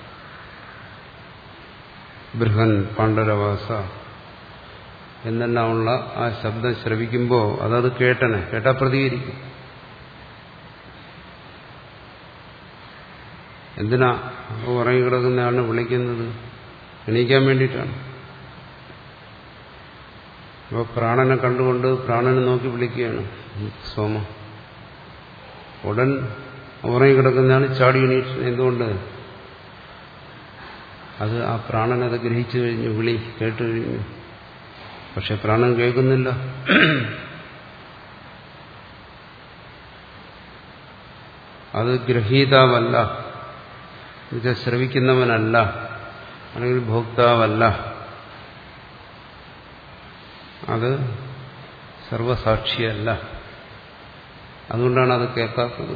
ബൃഹൻ പാണ്ഡരവാസ എന്നെല്ലാമുള്ള ആ ശബ്ദം ശ്രവിക്കുമ്പോൾ അതത് കേട്ടനെ, കേട്ടാ പ്രതികരിക്കും. എന്തിനാ ഉറങ്ങി കിടക്കുന്നയാളിനെ വിളിക്കുന്നത്? എണീക്കാൻ വേണ്ടിയിട്ടാണ്. അപ്പോൾ പ്രാണനെ കണ്ടുകൊണ്ട് പ്രാണനെ നോക്കി വിളിക്കുകയാണ് സോമ. ഉടൻ ഉറങ്ങി കിടക്കുന്നയാൾ ചാടി എണീറ്റ്. എന്തുകൊണ്ട്? അത് ആ പ്രാണനത് ഗ്രഹിച്ചു കഴിഞ്ഞു, വിളി കേട്ടു കഴിഞ്ഞു. പക്ഷെ പ്രാണൻ കേൾക്കുന്നില്ല. അത് ഗ്രഹീതാവല്ല, എന്നുവെച്ചാൽ ശ്രവിക്കുന്നവനല്ല, അല്ലെങ്കിൽ ഭോക്താവല്ല. അത് സർവസാക്ഷിയല്ല. അതുകൊണ്ടാണ് അത് കേൾക്കാത്തത്.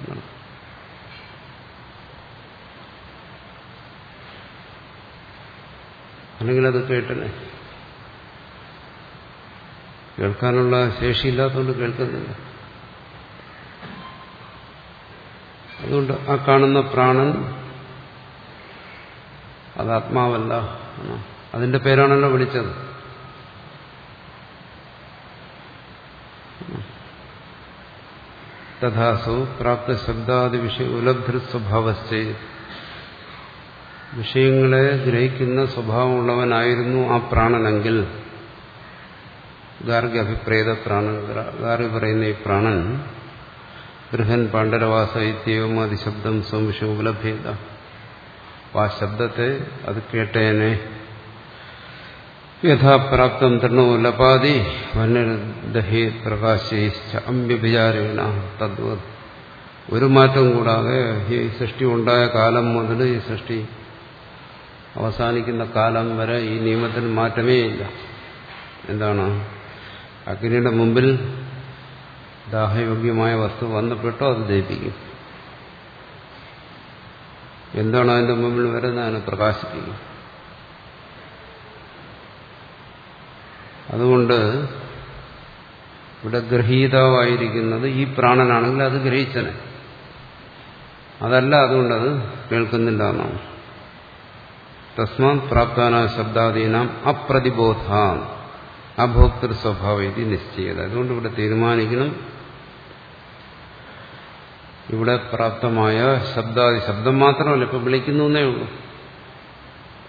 അല്ലെങ്കിൽ അത് കേട്ടനെ. കേൾക്കാനുള്ള ശേഷിയില്ലാത്തതുകൊണ്ട് കേൾക്കുന്നില്ല. അതുകൊണ്ട് ആ കാണുന്ന പ്രാണൻ അത് ആത്മാവല്ല, അതിന്റെ പേരാണല്ലോ വിളിച്ചത്. തഥാസോ പ്രാപ്ത ശബ്ദാദി വിഷയ ഉപലബ്ധ സ്വഭാവസ്ഥ, വിഷയങ്ങളെ ഗ്രഹിക്കുന്ന സ്വഭാവമുള്ളവനായിരുന്നു ആ പ്രാണനെങ്കിൽ, ഗാർഗ്യ അഭിപ്രേത പ്രാണൻ, ഗാർഗ്യ പറയുന്ന ഈ പ്രാണൻ ബൃഹൻ പാണ്ഡരവാസ ഇത്യവും അതിശബ്ദം സംവിഷം ഉപലഭ്യത, ആ ശബ്ദത്തെ അത് കേട്ടേനെ. യഥാപ്രാപ്തം തൃണോ ലപാതി വനർദഹേ പ്രകാശേശ്ച അമ്യഭിചാരേണ തദ്വത്. ഒരു മാറ്റം കൂടാതെ ഈ സൃഷ്ടി ഉണ്ടായ കാലം മുതൽ ഈ സൃഷ്ടി അവസാനിക്കുന്ന കാലം വരെ ഈ നിയമത്തിന് മാറ്റമേ ഇല്ല. എന്താണ്? അഗ്നിയുടെ മുമ്പിൽ ദാഹയോഗ്യമായ വസ്തു വന്നപ്പെട്ടോ അത് ദഹിപ്പിക്കും. എന്താണ് അതിന്റെ മുമ്പിൽ വരുന്നത്? അതിനെ പ്രകാശിപ്പിക്കും. അതുകൊണ്ട് ഇവിടെ ഗ്രഹീതാവായിരിക്കുന്നത് ഈ പ്രാണനാണെങ്കിൽ അത് ഗ്രഹിച്ചനെ, അതല്ല. അതുകൊണ്ടത് കേൾക്കുന്നില്ല എന്നാണ്. തസ്മാത് പ്രാപ്താന ശബ്ദാദീനാം അപ്രതിബോധാൻ അഭോക്തൃ സ്വഭാവം നിശ്ചയത. അതുകൊണ്ട് ഇവിടെ തീരുമാനിക്കണം, ഇവിടെ പ്രാപ്തമായ ശബ്ദാദി, ശബ്ദം മാത്രമല്ല, ഇപ്പൊ വിളിക്കുന്നേ ഉള്ളൂ.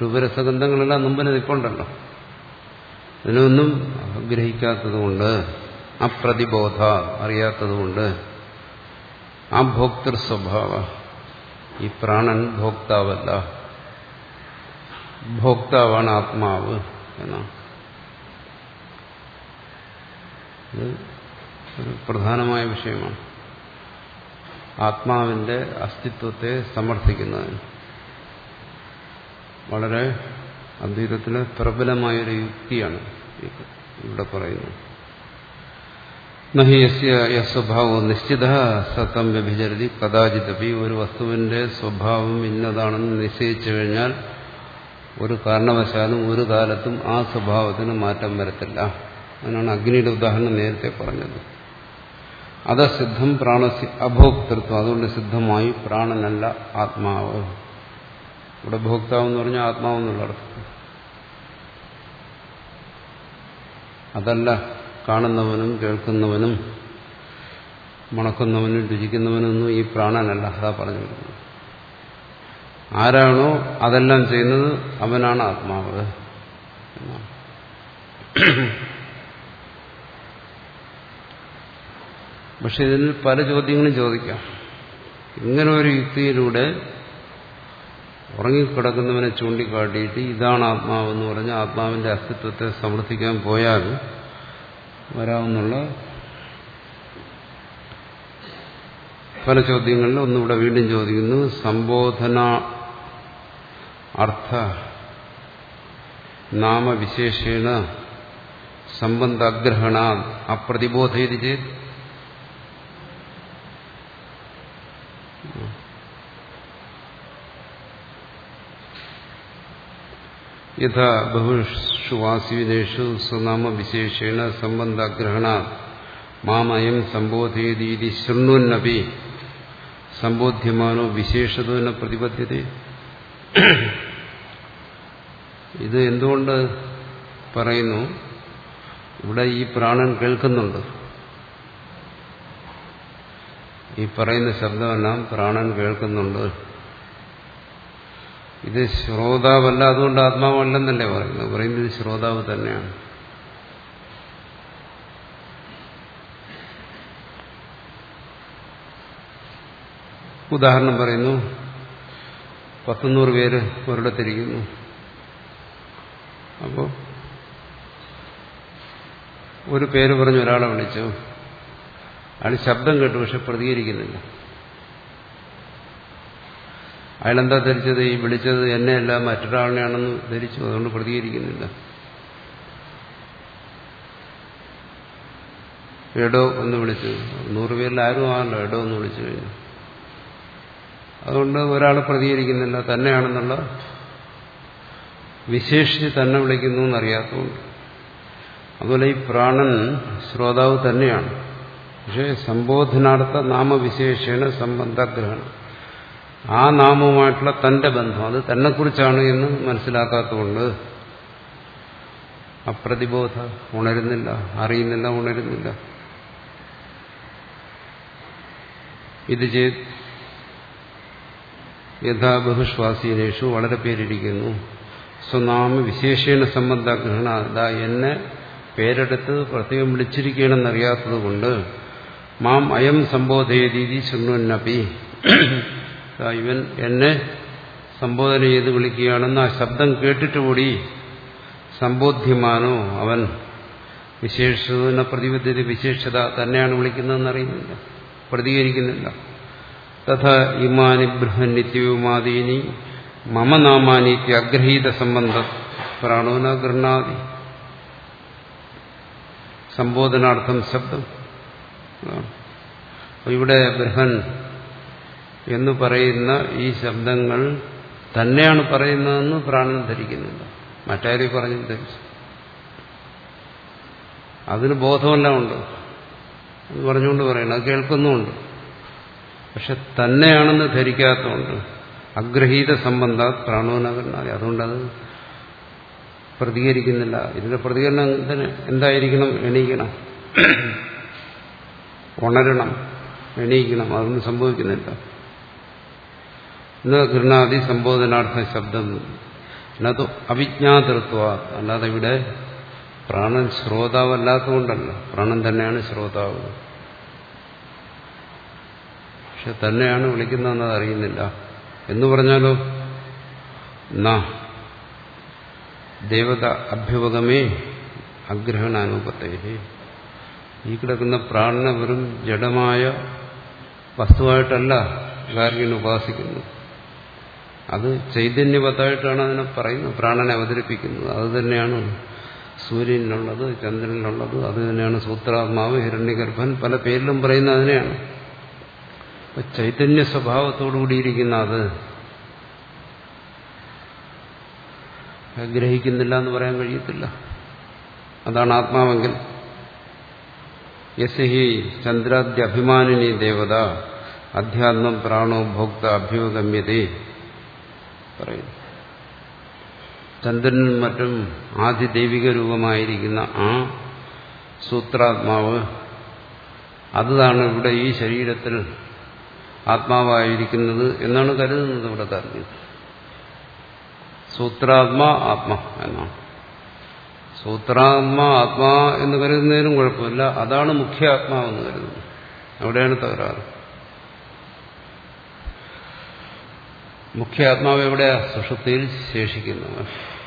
രൂപരസഗന്ധങ്ങളെല്ലാം മുമ്പിൽ നിൽപ്പുണ്ടല്ലോ. ഇതിനൊന്നും ഗ്രഹിക്കാത്തതുകൊണ്ട്, അപ്രതിബോധ അറിയാത്തതുകൊണ്ട്, ആ ഭോക്തൃ സ്വഭാവ, ഈ പ്രാണൻ ഭോക്താവല്ല, ഭോക്താവാണ് ആത്മാവ് എന്നാണ്. ഇത് ഒരു പ്രധാനമായ വിഷയമാണ്. ആത്മാവിന്റെ അസ്തിത്വത്തെ സമർത്ഥിക്കുന്നതിന് വളരെ അദ്വൈതത്തിലെ പ്രബലമായൊരു യുക്തിയാണ് ഇവിടെ പറയുന്നത്. നഹി യസ്യ സ്വഭാവം നിശ്ചിത സതം വ്യഭിചരതി കഥാചിതപി. ഒരു വസ്തുവിന്റെ സ്വഭാവം ഇന്നതാണെന്ന് നിശ്ചയിച്ചു കഴിഞ്ഞാൽ ഒരു കാരണവശാലും ഒരു കാലത്തും ആ സ്വഭാവത്തിന് മാറ്റം വരത്തില്ല. അതിനാണ് അഗ്നിയുടെ ഉദാഹരണം നേരത്തെ പറഞ്ഞത്. അത് സിദ്ധം പ്രാണസ്യ അഭോക്തൃത്വം. അതുകൊണ്ട് സിദ്ധമായി പ്രാണനല്ല ആത്മാവ്. ഇവിടെ ഭോക്താവ് എന്ന് പറഞ്ഞാൽ ആത്മാവെന്നുള്ള അർത്ഥം. അതല്ല കാണുന്നവനും കേൾക്കുന്നവനും മണക്കുന്നവനും രുചിക്കുന്നവനൊന്നും ഈ പ്രാണനല്ല. അതാ പറഞ്ഞു. ആരാണോ അതെല്ലാം ചെയ്യുന്നത് അവനാണ് ആത്മാവ് എന്നാണ്. പക്ഷെ ഇതിൽ പല ചോദ്യങ്ങളും ചോദിക്കാം. ഇങ്ങനെ ഒരു യുക്തിയിലൂടെ ഉറങ്ങിക്കിടക്കുന്നവനെ ചൂണ്ടിക്കാട്ടിയിട്ട് ഇതാണ് ആത്മാവെന്ന് പറഞ്ഞ് ആത്മാവിന്റെ അസ്തിത്വത്തെ സമർത്ഥിക്കാൻ പോയാൽ വരാവുന്നുള്ള പല ചോദ്യങ്ങളിൽ ഒന്നിവിടെ വീണ്ടും ചോദിക്കുന്നു. സംബോധന അർത്ഥ നാമവിശേഷേണ സംബന്ധാഗ്രഹണ അപ്രതിബോധയിത് ചെയ്ത് യഥാ ബഹുഷു വാസീനേഷു സ്വനാമവിശേഷേണ സംബന്ധാഗ്രഹണ മാമയം സംബോധയതീതി ശൃണ്വന്നപി സംബോധ്യമാനോ വിശേഷതോ ന പ്രതിപദ്ധ്യത്തെ. ഇത് എന്തുകൊണ്ട് പറയുന്നു? ഇവിടെ ഈ പ്രാണൻ കേൾക്കുന്നുണ്ട്. ഈ പറയുന്ന ശബ്ദമെല്ലാം പ്രാണൻ കേൾക്കുന്നുണ്ട്. ഇത് ശ്രോതാവല്ല, അതുകൊണ്ട് ആത്മാവല്ലെന്നല്ലേ പറയുന്നത്. പറയുന്നത് ശ്രോതാവ് തന്നെയാണ്. ഉദാഹരണം പറയുന്നു. പത്തുനൂറ് പേര് ഒരിടത്തിരിക്കുന്നു. അപ്പോൾ ഒരു പേര് പറഞ്ഞ് ഒരാളെ വിളിച്ചു. അയാൾ ശബ്ദം കേട്ടു, പക്ഷെ പ്രതികരിക്കുന്നില്ല. അയാളെന്താ ധരിച്ചത്? ഈ വിളിച്ചത് എന്നെയല്ല മറ്റൊരാളിനെയാണെന്ന് ധരിച്ചു. അതുകൊണ്ട് പ്രതികരിക്കുന്നില്ല. എടോ എന്ന് വിളിച്ചു. നൂറുപേരിൽ ആരും ആണല്ലോ എടോ എന്ന് വിളിച്ചു കഴിഞ്ഞു. അതുകൊണ്ട് ഒരാൾ പ്രതികരിക്കുന്നില്ല. തന്നെയാണെന്നുള്ള വിശേഷിച്ച് തന്നെ വിളിക്കുന്നു എന്നറിയാത്തതുകൊണ്ട്. അതുപോലെ ഈ പ്രാണൻ ശ്രോതാവ് തന്നെയാണ്. പക്ഷേ സംബോധനാർത്ഥ നാമവിശേഷേണ സംബന്ധാഗ്രഹണം, ആ നാമവുമായിട്ടുള്ള തന്റെ ബന്ധം അത് തന്നെക്കുറിച്ചാണ് എന്ന് മനസ്സിലാക്കാത്തതുകൊണ്ട് അപ്രതിബോധ ഉണരുന്നില്ല, അറിയുന്നില്ല, ഉണരുന്നില്ല. ഇത് ചെയ്ത് യഥാ ബഹുശ്വാസീനേഷു വളരെ പേരിരിക്കുന്നു. സ്വനാമ വിശേഷേണ സംബന്ധാഗ്രഹണ, അതാ എന്നെ പേരെടുത്ത് പ്രത്യേകം വിളിച്ചിരിക്കണമെന്നറിയാത്തത് കൊണ്ട് മാം അയം സംബോധയതീതി ശൃണ്വന്നപി, ഇവൻ എന്നെ സംബോധന ചെയ്ത് വിളിക്കുകയാണെന്ന് ആ ശബ്ദം കേട്ടിട്ടുകൂടി സംബോധ്യമാനോ അവൻ വിശേഷത പ്രതിബദ്ധത വിശേഷത തന്നെയാണ് വിളിക്കുന്നതെന്നറിയുന്നില്ല, പ്രതികരിക്കുന്നില്ല. തഥ ഇമാനി ബൃഹന്നിത്യവുമാദീനി മമ നാമാനീത്യ അഗ്രഹീത സംബന്ധ പ്രാണോന ഗൃഹാതി. സംബോധനാർത്ഥം ശബ്ദം. ഇവിടെ ബൃഹൻ എന്ന് പറയുന്ന ഈ ശബ്ദങ്ങൾ തന്നെയാണ് പറയുന്നതെന്ന് പ്രാണൻ ധരിക്കുന്നില്ല. മറ്റാരും പറഞ്ഞു ധരിച്ചു. അതിന് ബോധമെല്ലാം ഉണ്ട് എന്ന് പറഞ്ഞുകൊണ്ട് പറയണം. അത് കേൾക്കുന്നുമുണ്ട്. പക്ഷെ തന്നെയാണെന്ന് ധരിക്കാത്തതുകൊണ്ട് അഗ്രഹീത സംബന്ധ പ്രാണോനകരണാതി, അതുകൊണ്ടത് പ്രതികരിക്കുന്നില്ല. ഇതിന്റെ പ്രതികരണം എന്തായിരിക്കണം? എണീക്കണം, ഉണരണം, എണീക്കണം. അതൊന്നും സംഭവിക്കുന്നില്ല. ഇന്ന് ഗൃഹാദി സംബോധനാർത്ഥ ശബ്ദം അത് അവിജ്ഞാതൃത്വ, അല്ലാതെ ഇവിടെ പ്രാണൻ ശ്രോതാവല്ലാത്തതുകൊണ്ടല്ല, പ്രാണൻ തന്നെയാണ് ശ്രോതാവ്. പക്ഷെ തന്നെയാണ് വിളിക്കുന്നതെന്നത് അറിയുന്നില്ല എന്ന് പറഞ്ഞാലോ, നാ ദേവത അഭ്യുപഗമേ അഗ്രഹണാനുപത്തേ, ഈ കിടക്കുന്ന പ്രാണനെ വെറും ജഡമായ വസ്തുവായിട്ടല്ല ഗാർഗ്യൻ ഉപാസിക്കുന്നത്. അത് ചൈതന്യവത്തായിട്ടാണ് അതിനെ പറയുന്നത്, പ്രാണനെ അവതരിപ്പിക്കുന്നത്. അത് തന്നെയാണ് സൂര്യനിലുള്ളത്, ചന്ദ്രനിലുള്ളത്. അത് തന്നെയാണ് സൂത്രാത്മാവ്, ഹിരണ്യഗർഭൻ, പല പേരിലും പറയുന്ന അതിനെയാണ്. അപ്പൊ ചൈതന്യ സ്വഭാവത്തോടുകൂടിയിരിക്കുന്ന അത് ഗ്രഹിക്കുന്നില്ല എന്ന് പറയാൻ കഴിയത്തില്ല. അതാണ് ആത്മാവെങ്കിൽ. യസ്യ ഹി ചന്ദ്രാദ്യ അഭിമാനിനി ദേവത അധ്യാത്മം പ്രാണോ ഭോക്ത അഭ്യുഗമ്യതേ പറയുന്നു. ചന്ദ്രനും മറ്റും ആദിദൈവിക രൂപമായിരിക്കുന്ന ആ സൂത്രാത്മാവ്, അതാണ് ഇവിടെ ഈ ശരീരത്തിൽ ആത്മാവായിരിക്കുന്നത് എന്നാണ് കരുതുന്നത്. ഇവിടെ കാര്യം സൂത്രാത്മാ ആത്മ എന്നാണ്. സൂത്രാത്മാ ആത്മാ എന്ന് കരുതുന്നതിനും കുഴപ്പമില്ല, അതാണ് മുഖ്യ ആത്മാവെന്ന് കരുതുന്നത്. അവിടെയാണ് തകരാറ്. മുഖ്യ ആത്മാവ് എവിടെയാ? സുഷുപ്തിയിൽ ശേഷിക്കുന്നവൻ.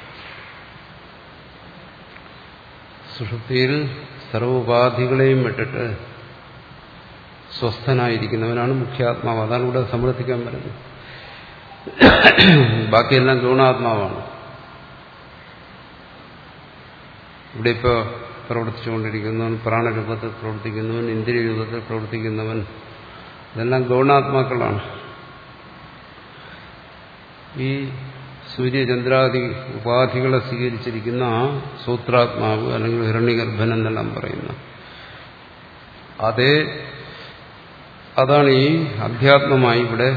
സുഷുപ്തിയിൽ സർവോപാധികളെയും വിട്ടിട്ട് സ്വസ്ഥനായിരിക്കുന്നവനാണ് മുഖ്യാത്മാവ്. അതാണ് ഇവിടെ സമർത്ഥിക്കാൻ പറ്റുന്നത്. ബാക്കിയെല്ലാം ഗുണാത്മാവാണ്. ഇവിടെ ഇപ്പോൾ പ്രവർത്തിച്ചുകൊണ്ടിരിക്കുന്നവൻ, പ്രാണരൂപത്തിൽ പ്രവർത്തിക്കുന്നവൻ, ഇന്ദ്രിയ രൂപത്തിൽ പ്രവർത്തിക്കുന്നവൻ, ഇതെല്ലാം ഗൗണാത്മാക്കളാണ്. ഈ സൂര്യചന്ദ്രാദി ഉപാധികളെ സ്വീകരിച്ചിരിക്കുന്ന ആ സൂത്രാത്മാവ് അല്ലെങ്കിൽ ഹിരണ്യഗർഭൻ എന്നെല്ലാം പറയുന്ന അതേ, അതാണ് ഈ അധ്യാത്മമായി ഇവിടെ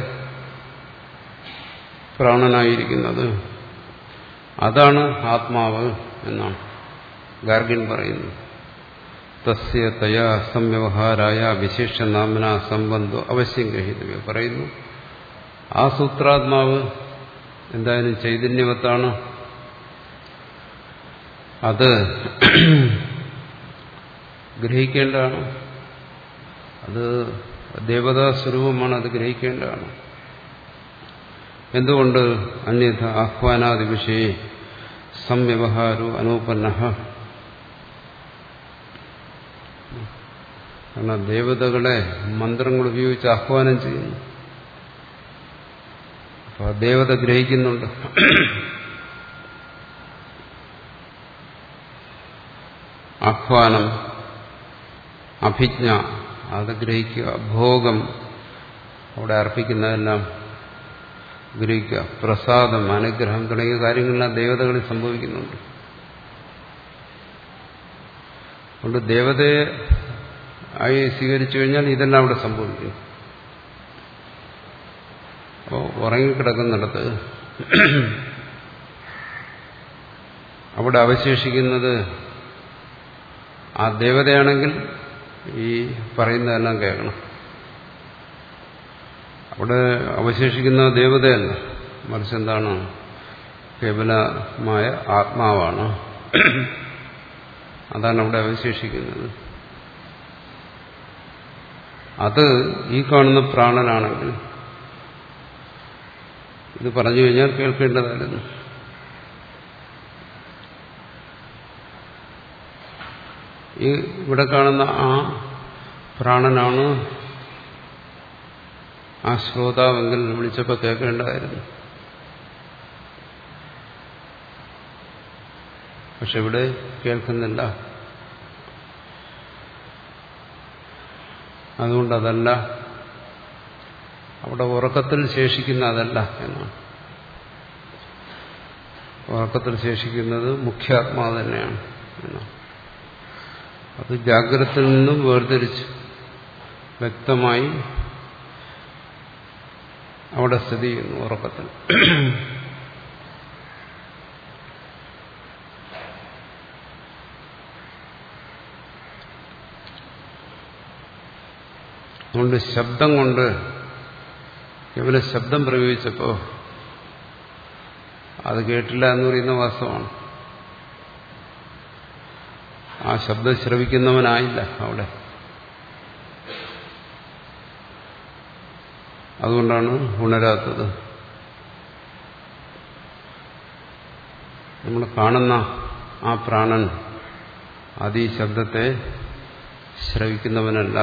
പ്രാണനായിരിക്കുന്നത്. അതാണ് ആത്മാവ് എന്നാണ് ഗാർഗ്യൻ പറയുന്നത്. തസ്യ തയാ സംവ്യവഹാരായ വിശേഷനാമന സംബന്ധോ അവശ്യം ഗ്രഹീതവ്യം പറയുന്നു. ആ സൂത്രാത്മാവ് എന്തായാലും ചൈതന്യവത്താണ്. അത് ഗ്രഹിക്കേണ്ടതാണ്. അത് ദേവതാ സ്വരൂപമാണ്, അത് ഗ്രഹിക്കേണ്ടതാണ്. എന്തുകൊണ്ട്? അന്യഥ ആഹ്വാനാദി വിഷയെ സംവ്യവഹാരോ അനൂപന്ന. കാരണം ദേവതകളെ മന്ത്രങ്ങൾ ഉപയോഗിച്ച് ആഹ്വാനം ചെയ്യുന്നു. അപ്പൊ ദേവത ഗ്രഹിക്കുന്നുണ്ട്. ആഹ്വാനം, അഭിജ്ഞ, അത് ഗ്രഹിക്കുക. ഭോഗം, അവിടെ അർപ്പിക്കുന്നതെല്ലാം ഗ്രഹിക്കുക. പ്രസാദം, അനുഗ്രഹം തുടങ്ങിയ കാര്യങ്ങളെല്ലാം ദേവതകളിൽ സംഭവിക്കുന്നുണ്ട്. അതുകൊണ്ട് ദേവതയെ ആയി സ്വീകരിച്ചു കഴിഞ്ഞാൽ ഇതെല്ലാം അവിടെ സംഭവിക്കും. അപ്പോൾ ഉറങ്ങിക്കിടക്കുന്നിടത്ത് അവിടെ അവശേഷിക്കുന്നത് ആ ദേവതയാണെങ്കിൽ ഈ പറയുന്നതെല്ലാം കേൾക്കണം. അവിടെ അവശേഷിക്കുന്ന ദേവതയല്ല, മറിച്ച് എന്താണ്? കേവലമായ ആത്മാവാണ്. അതാണ് അവിടെ അവശേഷിക്കുന്നത്. അത് ഈ കാണുന്ന പ്രാണനാണെങ്കിൽ ഇത് പറഞ്ഞു കഴിഞ്ഞാൽ കേൾക്കേണ്ടതായിരുന്നു. ഈ ഇവിടെ കാണുന്ന ആ പ്രാണനാണ് ആ ശ്രോതാവെങ്കിൽ വിളിച്ചപ്പോൾ കേൾക്കേണ്ടതായിരുന്നു. പക്ഷെ ഇവിടെ കേൾക്കുന്നില്ല. അതുകൊണ്ടതല്ല, അവിടെ ഉറക്കത്തിൽ ശേഷിക്കുന്ന അതല്ല എന്നാണ്. ഉറക്കത്തിൽ ശേഷിക്കുന്നത് മുഖ്യാത്മാവ് തന്നെയാണ് എന്നാണ്. അത് ജാഗ്രതയിൽ നിന്നും വേർതിരിച്ച് വ്യക്തമായി അവിടെ സ്ഥിതി ചെയ്യുന്നു ഉറക്കത്തിൽ. അതുകൊണ്ട് ശബ്ദം കൊണ്ട് കേവലം ശബ്ദം പ്രയോഗിച്ചപ്പോൾ അത് കേട്ടില്ല എന്ന് പറയുന്ന വാസ്തവമാണ്. ആ ശബ്ദം ശ്രവിക്കുന്നവനായില്ല അവിടെ. അതുകൊണ്ടാണ് ഉണരാത്തത്. നമ്മൾ കാണുന്ന ആ പ്രാണൻ അത് ഈ ശബ്ദത്തെ ശ്രവിക്കുന്നവനല്ല.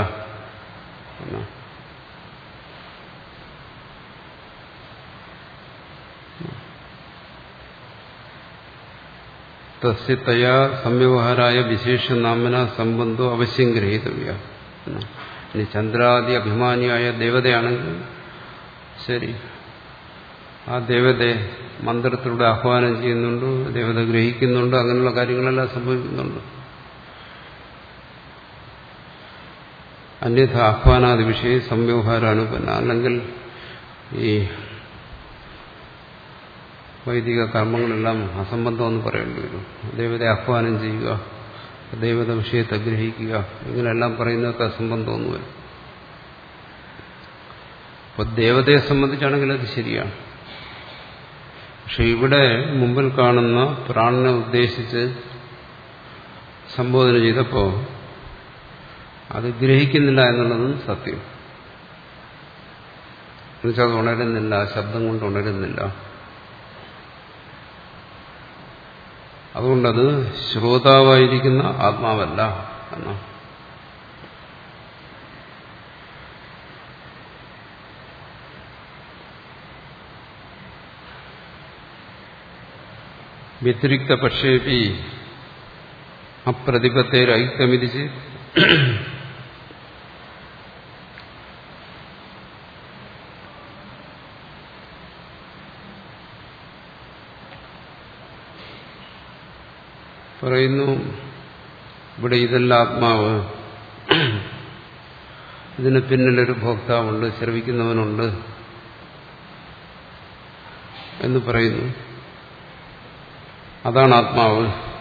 തസ്യതയാ സംവ്യവഹാരായ വിശേഷനാമന സംബന്ധോ അവശ്യം ഗ്രഹീതവ്യ. ഇനി ചന്ദ്രാദി അഭിമാനിയായ ദേവതയാണെങ്കിൽ ശരി, ആ ദേവതയെ മന്ത്രത്തിലൂടെ ആഹ്വാനം ചെയ്യുന്നുണ്ട്, ദേവത ഗ്രഹിക്കുന്നുണ്ട്, അങ്ങനെയുള്ള കാര്യങ്ങളെല്ലാം സംഭവിക്കുന്നുണ്ട്. അന്യഥ ആഹ്വാനാദി വിഷയ സംവ്യവഹാരാനുപന്ന. അല്ലെങ്കിൽ ഈ വൈദിക കർമ്മങ്ങളെല്ലാം അസംബന്ധമെന്ന് പറയേണ്ടി വരും. ദേവതയെ ആഹ്വാനം ചെയ്യുക, ദേവത വിഷയത്തെ ഗ്രഹിക്കുക, ഇങ്ങനെയെല്ലാം പറയുന്നതൊക്കെ അസംബന്ധമെന്ന് വരും. അപ്പോൾ ദേവതയെ സംബന്ധിച്ചാണെങ്കിൽ അത് ശരിയാണ്. പക്ഷെ ഇവിടെ മുമ്പിൽ കാണുന്ന പ്രാണനെ ഉദ്ദേശിച്ച് സംബോധന ചെയ്തപ്പോൾ അത് ഗ്രഹിക്കുന്നില്ല എന്നുള്ളതും സത്യം. എന്നുവെച്ചാൽ അത് ഉണരുന്നില്ല, ശബ്ദം കൊണ്ട് ഉണരുന്നില്ല. അതുകൊണ്ടത് ശ്രോതാവായിരിക്കുന്ന ആത്മാവല്ല എന്നാണ്. വ്യതിരിക്ത പക്ഷേപി അപ്രതിപത്തേരൈക്തമിതി ചേത് പറയുന്നു, ഇവിടെ ഇതല്ല ആത്മാവ്, ഇതിന് പിന്നിലൊരു ഭോക്താവുണ്ട്, ശ്രവിക്കുന്നവനുണ്ട് എന്ന് പറയുന്നു. അതാണ് ആത്മാവ്.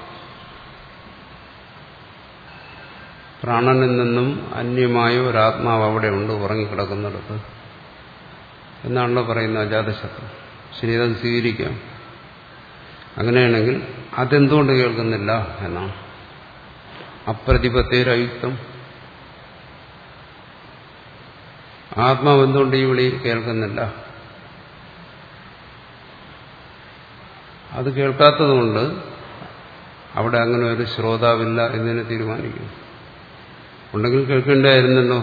പ്രാണനിൽ നിന്നും അന്യമായ ഒരാത്മാവ് അവിടെ ഉണ്ട്, ഉറങ്ങിക്കിടക്കുന്നിടത്ത് എന്നാണല്ലോ പറയുന്നത് അജാതശത്രു. ശരി, അത് സ്വീകരിക്കാം. അങ്ങനെയാണെങ്കിൽ അതെന്തുകൊണ്ട് കേൾക്കുന്നില്ല എന്നാണ്. അപ്രതിപത്തേരയുക്തം. ആത്മാവ് എന്തുകൊണ്ട് ഈ വിളി കേൾക്കുന്നില്ല? അത് കേൾക്കാത്തതുകൊണ്ട് അവിടെ അങ്ങനെ ഒരു ശ്രോതാവില്ല എന്നതിനെ തീരുമാനിക്കുന്നു. ഉണ്ടെങ്കിൽ കേൾക്കേണ്ടായിരുന്നല്ലോ.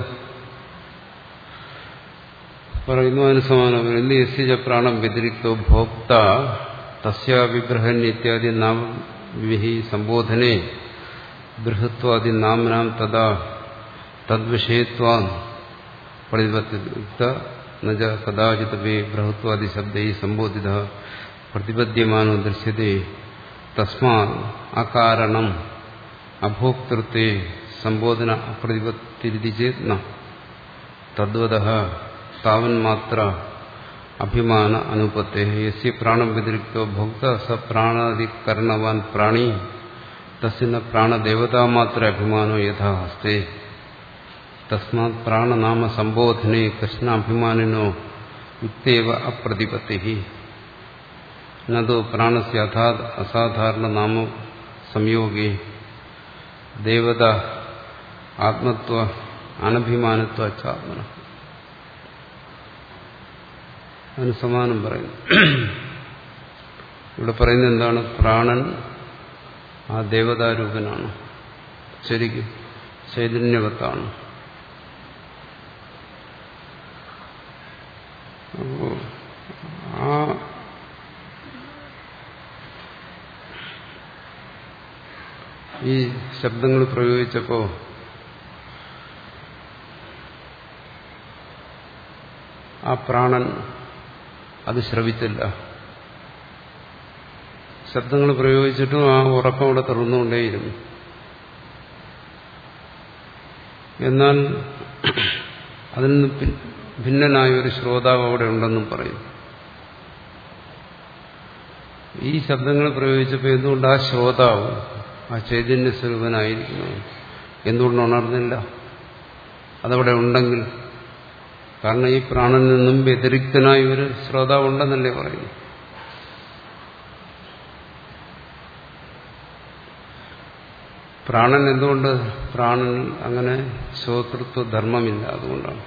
പറയുന്നു അതിന് സമാനം. എന്ത് യസ്യ പ്രാണം വ്യതിരിക്തോ ഭോക്ത തസ്യ വിഗ്രഹൻ ഇത്യാദി നാമവിഹി സംബോധനെ ബൃഹത്വാദി നാമനാം തഥാ തദ്വിഷയത്വാൻ പ്രതിപത്തിയുക്ത നജ കദാചിത് വേ ബൃഹത്വാദി ശബ്ദൈ സംബോധിത പ്രതിപദ്യമാനോ ദൃശ്യത്തെ തസ്മാത് അകാരണം അഭോക്തൃത്വേ സംബോധന അപ്രതിപത്തിരിതി ചേത് ന തദ്വതഃ താവന്മാത്ര അഭിമാന അനുപത്തേ. യസ്യ പ്രാണം വ്യതിരിക്തോ ഭോക്ത സ പ്രാണാദികരണവാൻ പ്രാണി തസ്യ പ്രാണദേവതാമാത്ര അഭിമാനോ യഥാ ഹസ്തേ. തസ്മാത് പ്രാണനാമ സംബോധനേ കൃഷ്ണാഭിമാനിനോ യുക്തേവ അപ്രതിപത്തി നോ പ്രാണസ്യ അസാധാരണ നാമ സംയോഗേ ദേവത ആത്മത്വ അനഭിമാനത്വ ചാത്മന. അതിന് സമാനം പറയുന്നു. ഇവിടെ പറയുന്നത് എന്താണ്? പ്രാണൻ ആ ദേവതാരൂപനാണ്, ശരിക്കും ചൈതന്യവത്താണ്. അപ്പോ ആ ഈ ശബ്ദങ്ങൾ പ്രയോഗിച്ചപ്പോ ആ പ്രാണൻ അത് ശ്രവിച്ചില്ല. ശബ്ദങ്ങൾ പ്രയോഗിച്ചിട്ടും ആ ഉറക്കം അവിടെ തുറന്നുകൊണ്ടേയിരുന്നു. എന്നാൽ അതിൽ നിന്ന് ഭിന്നനായ ഒരു ശ്രോതാവ് അവിടെ ഉണ്ടെന്നും പറയും. ഈ ശബ്ദങ്ങൾ പ്രയോഗിച്ചപ്പോൾ എന്തുകൊണ്ട് ആ ശ്രോതാവ് ആ ചൈതന്യ സ്വരൂപനായിരിക്കുന്നു? എന്തുകൊണ്ട് ഉണർന്നില്ല? അതവിടെ ഉണ്ടെങ്കിൽ, കാരണം ഈ പ്രാണനിൽ നിന്നും വ്യതിരിക്തനായ ഒരു ശ്രോതാവ് ഉണ്ടെന്നല്ലേ പറയുന്നു. പ്രാണൻ എന്തുകൊണ്ട് പ്രാണൻ അങ്ങനെ ശ്രോതൃത്വ ധർമ്മമില്ല, അതുകൊണ്ടാണ്.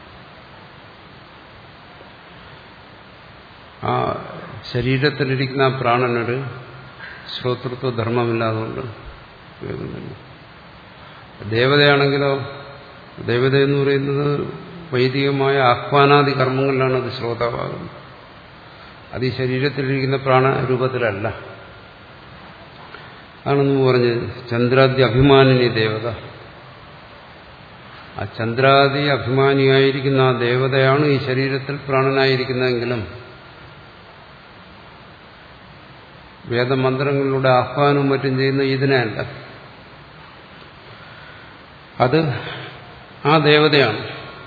ആ ശരീരത്തിലിരിക്കുന്ന ആ പ്രാണനൊരു ശ്രോതൃത്വ ധർമ്മമില്ലാതുകൊണ്ട് കേൾക്കുന്നില്ല. ദേവതയാണെങ്കിലോ, ദേവത എന്ന് പറയുന്നത് വൈദികമായ ആഹ്വാനാദി കർമ്മങ്ങളിലാണ് അത് ശ്രോതാവാകുന്നത്. അത് ഈ ശരീരത്തിലിരിക്കുന്ന പ്രാണരൂപത്തിലല്ല. ആണെന്ന് പറഞ്ഞത് ചന്ദ്രാദി അഭിമാനിനി ദേവത. ആ ചന്ദ്രാദി അഭിമാനിയായിരിക്കുന്ന ആ ദേവതയാണ് ഈ ശരീരത്തിൽ പ്രാണനായിരിക്കുന്നതെങ്കിലും വേദമന്ത്രങ്ങളിലൂടെ ആഹ്വാനവും മറ്റും ചെയ്യുന്ന ഇതിനെയല്ല. അത് ആ ദേവതയാണ്.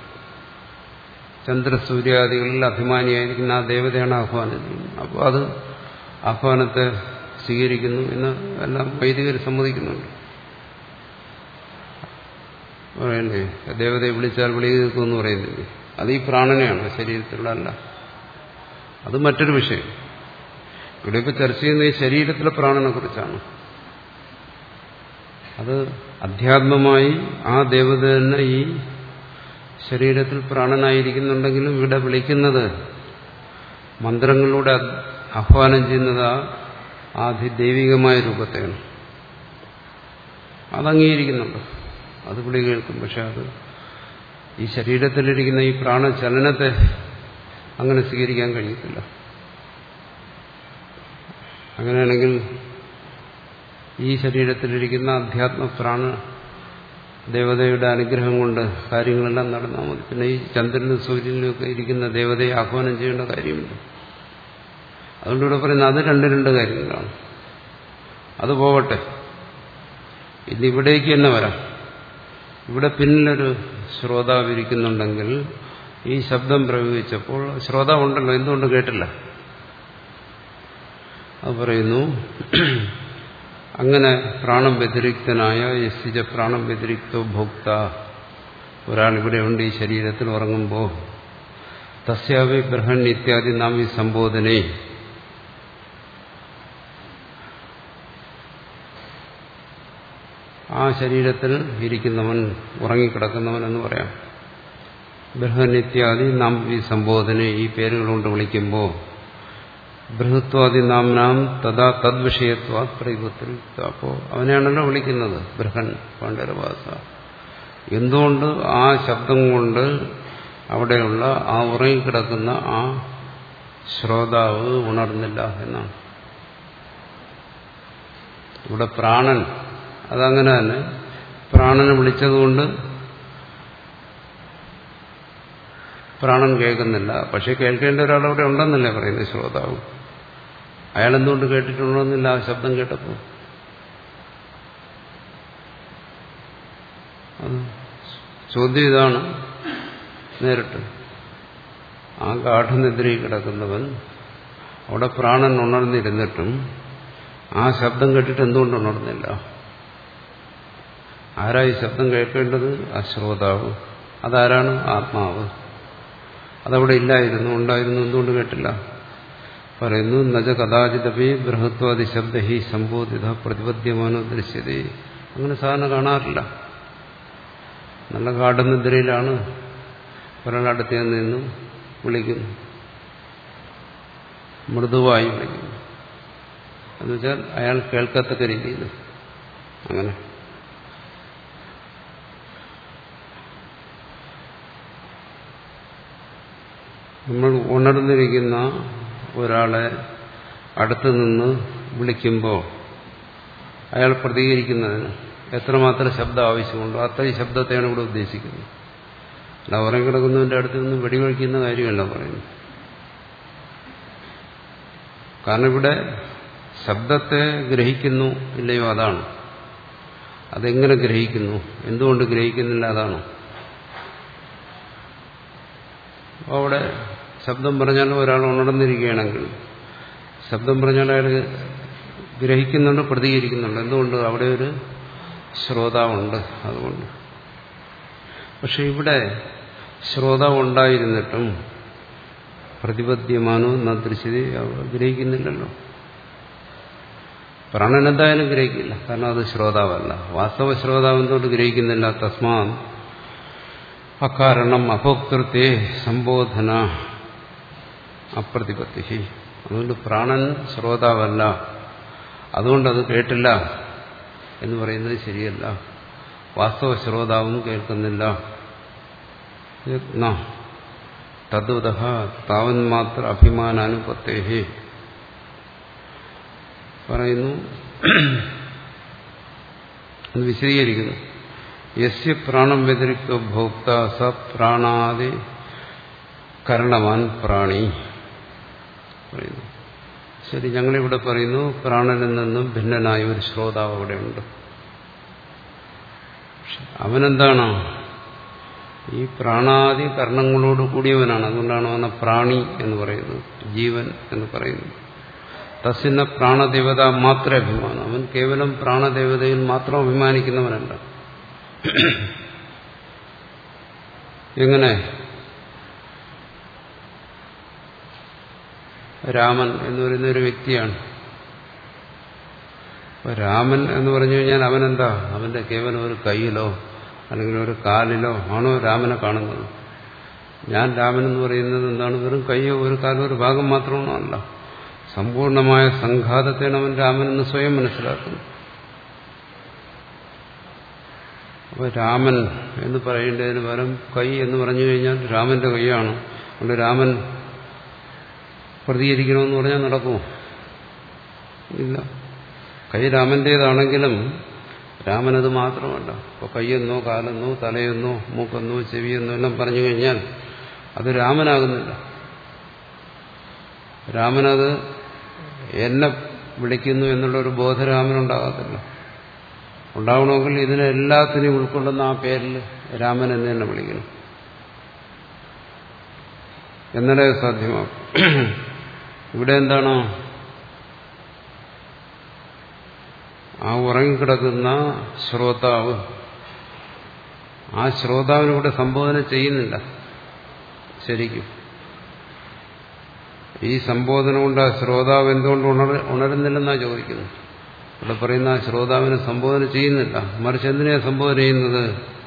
ചന്ദ്രസൂര്യാദികളിൽ അഭിമാനിയായിരിക്കുന്ന ആ ദേവതയാണ് ആഹ്വാനം ചെയ്യുന്നത്. അപ്പോൾ അത് ആഹ്വാനത്തെ സ്വീകരിക്കുന്നു എന്ന് എല്ലാം വൈദികർ സമ്മതിക്കുന്നുണ്ട്. പറയണ്ടേ, ദേവതയെ വിളിച്ചാൽ വിളി കേൾക്കുമെന്ന് പറയുന്നില്ലേ? അത് ഈ പ്രാണനെയാണ്, ശരീരത്തിലുള്ളതല്ല. അത് മറ്റൊരു വിഷയം. ഇവിടെ ഇപ്പോൾ ചർച്ച ചെയ്യുന്ന ഈ ശരീരത്തിലെ പ്രാണനെ കുറിച്ചാണ്. അത് അധ്യാത്മമായി ആ ദേവത തന്നെ ഈ ശരീരത്തിൽ പ്രാണനായിരിക്കുന്നുണ്ടെങ്കിലും ഇവിടെ വിളിക്കുന്നത് മന്ത്രങ്ങളിലൂടെ ആഹ്വാനം ചെയ്യുന്നത് ആ ആധിദൈവികമായ രൂപത്തെയാണ്. അത് അംഗീകരിക്കുന്നുണ്ട്, അത് വിളി കേൾക്കും. പക്ഷെ അത് ഈ ശരീരത്തിലിരിക്കുന്ന ഈ പ്രാണചലനത്തെ അങ്ങനെ സ്വീകരിക്കാൻ കഴിയത്തില്ല. അങ്ങനെയാണെങ്കിൽ ഈ ശരീരത്തിലിരിക്കുന്ന അധ്യാത്മ പ്രാണ ദേവതയുടെ അനുഗ്രഹം കൊണ്ട് കാര്യങ്ങളെല്ലാം നടന്നാൽ മതി. പിന്നെ ഈ ചന്ദ്രനും സൂര്യനും ഒക്കെ ഇരിക്കുന്ന ദേവതയെ ആഹ്വാനം ചെയ്യേണ്ട കാര്യമില്ല. അതുകൊണ്ട് ഇവിടെ പറയുന്നത് അത് രണ്ട് രണ്ട് കാര്യങ്ങളാണ്. അത് പോകട്ടെ, ഇന്നിവിടേക്ക് തന്നെ വരാം. ഇവിടെ പിന്നിലൊരു ശ്രോതാവ് ഇരിക്കുന്നുണ്ടെങ്കിൽ ഈ ശബ്ദം പ്രയോഗിച്ചപ്പോൾ ശ്രോതാവുണ്ടല്ലോ, എന്തുകൊണ്ട് കേട്ടില്ല? അത് പറയുന്നു, അങ്ങനെ പ്രാണം വ്യതിരിക്തനായ യസ്യ പ്രാണം വ്യതിരിക്തോ ഭോക്ത, ഒരാൾ ഇവിടെയുണ്ട് ഈ ശരീരത്തിൽ ഉറങ്ങുമ്പോൾ, തസ്യാവി ബൃഹൻ ഇത്യാദി നാം ഈ സംബോധനെ, ആ ശരീരത്തിൽ ഇരിക്കുന്നവൻ, ഉറങ്ങിക്കിടക്കുന്നവൻ എന്ന് പറയാം. ബൃഹൻ ഇത്യാദി നാം ഈ സംബോധന, ഈ പേരുകൾ കൊണ്ട് വിളിക്കുമ്പോൾ ബൃഹത്വാദി നാംനാം തഥാ തദ്വിഷയത്വാ പ്രയുക്ത. അപ്പോൾ അവനെയാണല്ലോ വിളിക്കുന്നത് ബൃഹൻ പാണ്ഡരവാസ. എന്തുകൊണ്ട് ആ ശബ്ദം കൊണ്ട് അവിടെയുള്ള ആ ഉറങ്ങിക്കിടക്കുന്ന ആ ശ്രോതാവ് ഉണർന്നില്ല എന്നാണ്. ഇവിടെ പ്രാണൻ അതങ്ങനെ തന്നെ, പ്രാണനെ വിളിച്ചതുകൊണ്ട് പ്രാണൻ കേൾക്കുന്നില്ല. പക്ഷെ കേൾക്കേണ്ട ഒരാളവിടെ ഉണ്ടെന്നല്ലേ പറയുന്നത് ശ്രോതാവ്. അയാളെന്തുകൊണ്ട് കേട്ടിട്ടുണ്ടോന്നില്ല ആ ശബ്ദം കേട്ടപ്പോൾ? അത് ചോദ്യം ഇതാണ് നേരിട്ട്. ആ ഗാഠനിദ്രയിൽ കിടക്കുന്നവൻ അവിടെ പ്രാണൻ ഉണർന്നിരുന്നിട്ടും ആ ശബ്ദം കേട്ടിട്ട് എന്തുകൊണ്ട് ഉണർന്നില്ല? ആരായി ശബ്ദം കേൾക്കേണ്ടത്? ആ ശ്രോതാവ്. അതാരാണ്? ആത്മാവ്. അതവിടെ ഇല്ലായിരുന്നു, ഉണ്ടായിരുന്നു, എന്തുകൊണ്ട് കേട്ടില്ല? പറയുന്നു, നജ കഥാചിതപി ബൃഹത്വാദി ശബ്ദ ഹി സംബോധിത പ്രതിപദ്യമാനോ ദൃശ്യതേ. അങ്ങനെ സാധാരണ കാണാറില്ല. നല്ല ഗാഠനിദ്രയിലാണ് ഒരാളടുത്ത് നിന്നും വിളിക്കുന്നു, മൃദുവായി വിളിക്കുന്നു. എന്നുവെച്ചാൽ അയാൾ കേൾക്കത്തക്ക രീതിയിൽ. അങ്ങനെ നമ്മൾ ഉണർന്നിരിക്കുന്ന ഒരാളെ അടുത്ത് നിന്ന് വിളിക്കുമ്പോൾ അയാൾ പ്രതികരിക്കുന്നതിന് എത്രമാത്രം ശബ്ദം ആവശ്യമുണ്ടോ അത്രയും ശബ്ദത്തെയാണ് ഇവിടെ ഉദ്ദേശിക്കുന്നത്. അല്ല ഉറങ്ങിക്കിടക്കുന്നതിൻ്റെ അടുത്ത് നിന്ന് വെടിവെക്കുന്ന കാര്യമല്ല പറയുന്നത്. കാരണം ഇവിടെ ശബ്ദത്തെ ഗ്രഹിക്കുന്നു ഇല്ലയോ അതാണ്. അതെങ്ങനെ ഗ്രഹിക്കുന്നു, എന്തുകൊണ്ട് ഗ്രഹിക്കുന്നില്ല അതാണ്. അവിടെ ശബ്ദം പറഞ്ഞാലും ഒരാൾ ഉണർന്നിരിക്കുകയാണെങ്കിൽ ശബ്ദം പറഞ്ഞാൽ അയാൾ ഗ്രഹിക്കുന്നുണ്ട്, പ്രതികരിക്കുന്നുണ്ട്. എന്തുകൊണ്ട്? അവിടെ ഒരു ശ്രോതാവുണ്ട്, അതുകൊണ്ട്. പക്ഷെ ഇവിടെ ശ്രോതാവ് ഉണ്ടായിരുന്നിട്ടും പ്രതിപദ്യമാനോ നദൃശ്യത ഗ്രഹിക്കുന്നില്ലല്ലോ. പ്രാണൻ എന്തായാലും ഗ്രഹിക്കില്ല, കാരണം അത് ശ്രോതാവല്ല. വാസ്തവ ശ്രോതാവ് എന്തുകൊണ്ട് ഗ്രഹിക്കുന്നില്ല? തസ്മാ അകാരണം അഭോക്തൃത്വേ സംബോധന അപ്രതിപത്തി. അതുകൊണ്ട് പ്രാണൻ ശ്രോതാവല്ല, അതുകൊണ്ടത് കേട്ടില്ല എന്ന് പറയുന്നത് ശരിയല്ല. വാസ്തവ ശ്രോതാവും കേൾക്കുന്നില്ല. തദ്വത താവന്മാത്ര അഭിമാനാനുപത്തേഹി പറയുന്നു, അത് വിശദീകരിക്കുന്നു. യസ്യ പ്രാണം വ്യതിരിക്തോ ഭോക്ത സ പ്രാണാദി കരണവാൻ പ്രാണി പറയുന്നു. ശരി, ഞങ്ങളിവിടെ പറയുന്നു പ്രാണനിൽ നിന്നും ഭിന്നനായ ഒരു ശ്രോതാവ് അവിടെയുണ്ട്. അവനെന്താണ്? ഈ പ്രാണാദി കർണങ്ങളോട് കൂടിയവനാണ്. അതുകൊണ്ടാണ് അവനെ പ്രാണി എന്ന് പറയുന്നത്, ജീവൻ എന്ന് പറയുന്നത്. തസ്യന പ്രാണദേവത മാത്ര അഭിമാനം. അവൻ കേവലം പ്രാണദേവതയിൽ മാത്രം അഭിമാനിക്കുന്നവനല്ല. എങ്ങനെ? രാമൻ എന്ന് പറയുന്ന ഒരു വ്യക്തിയാണ്. അപ്പൊ രാമൻ എന്ന് പറഞ്ഞു കഴിഞ്ഞാൽ അവനെന്താ? അവന്റെ കേവലം ഒരു കൈയിലോ അല്ലെങ്കിൽ ഒരു കാലിലോ ആണോ രാമനെ കാണുന്നത്? ഞാൻ രാമൻ എന്ന് പറയുന്നത് എന്താണ്? വെറും കൈയോ ഒരു കാലോ ഒരു ഭാഗം മാത്രമാണോ? അല്ല, സമ്പൂർണമായ സംഘാതത്തെയാണ് അവൻ രാമനെന്ന് സ്വയം മനസ്സിലാക്കുന്നു. അപ്പോൾ രാമൻ എന്ന് പറയേണ്ടതിന് പകരം കൈ എന്ന് പറഞ്ഞു കഴിഞ്ഞാൽ രാമന്റെ കൈയാണ്. അതുകൊണ്ട് രാമൻ പ്രതികരിക്കണമെന്ന് പറഞ്ഞാൽ നടക്കുമോ? ഇല്ല. കൈ രാമന്റേതാണെങ്കിലും രാമനത് മാത്രമല്ല. ഇപ്പോൾ കൈയെന്നോ കാലെന്നോ തലയെന്നോ മൂക്കെന്നോ ചെവിയെന്നോ എല്ലാം പറഞ്ഞു കഴിഞ്ഞാൽ അത് രാമനാകുന്നില്ല. രാമനത് എന്നെ വിളിക്കുന്നു എന്നുള്ളൊരു ബോധരാമനുണ്ടാകത്തില്ല. ഉണ്ടാവണമെങ്കിൽ ഇതിനെല്ലാത്തിനെയും ഉൾക്കൊള്ളുന്ന ആ പേരിൽ രാമൻ എന്ന് തന്നെ വിളിക്കണം, എന്നാലേ സാധ്യമാകും. ഇവിടെ എന്താണോ ആ ഉറങ്ങിക്കിടക്കുന്ന ശ്രോതാവ്, ആ ശ്രോതാവിനിവിടെ സംബോധന ചെയ്യുന്നില്ല ശരിക്കും. ഈ സംബോധന കൊണ്ട് ആ ശ്രോതാവ് എന്തുകൊണ്ട് ഉണർ ഉണരുന്നില്ലെന്നാണ് ചോദിക്കുന്നത്. ഇവിടെ പറയുന്ന ആ ശ്രോതാവിനെ സംബോധന ചെയ്യുന്നില്ല, മറിച്ച് എന്തിനെയാണ് സംബോധന ചെയ്യുന്നത്?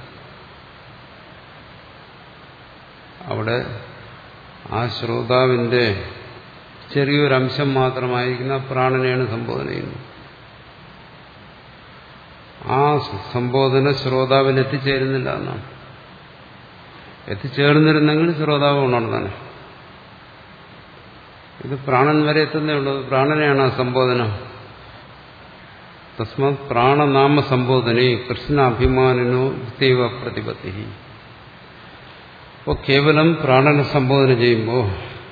അവിടെ ആ ശ്രോതാവിന്റെ ചെറിയൊരംശം മാത്രമായിരിക്കുന്ന പ്രാണനെയാണ് സംബോധന ചെയ്യുന്നത്. ആ സംബോധന ശ്രോതാവിൽ എത്തിച്ചേരുന്നില്ല എന്നാണ്. എത്തിച്ചേർന്നിരുന്നെങ്കിൽ ശ്രോതാവ് ഉണർന്നാണ്. ഇത് പ്രാണൻ വരെ എത്തുന്നേ ഉള്ളൂ. പ്രാണനെയാണ് ആ സംബോധന. തസ്മാത് പ്രാണനാമ സംബോധനേ കൃഷ്ണാഭിമാനിനോ ദൈവ പ്രതിപത്തി. അപ്പോൾ കേവലം പ്രാണനെ സംബോധന ചെയ്യുമ്പോൾ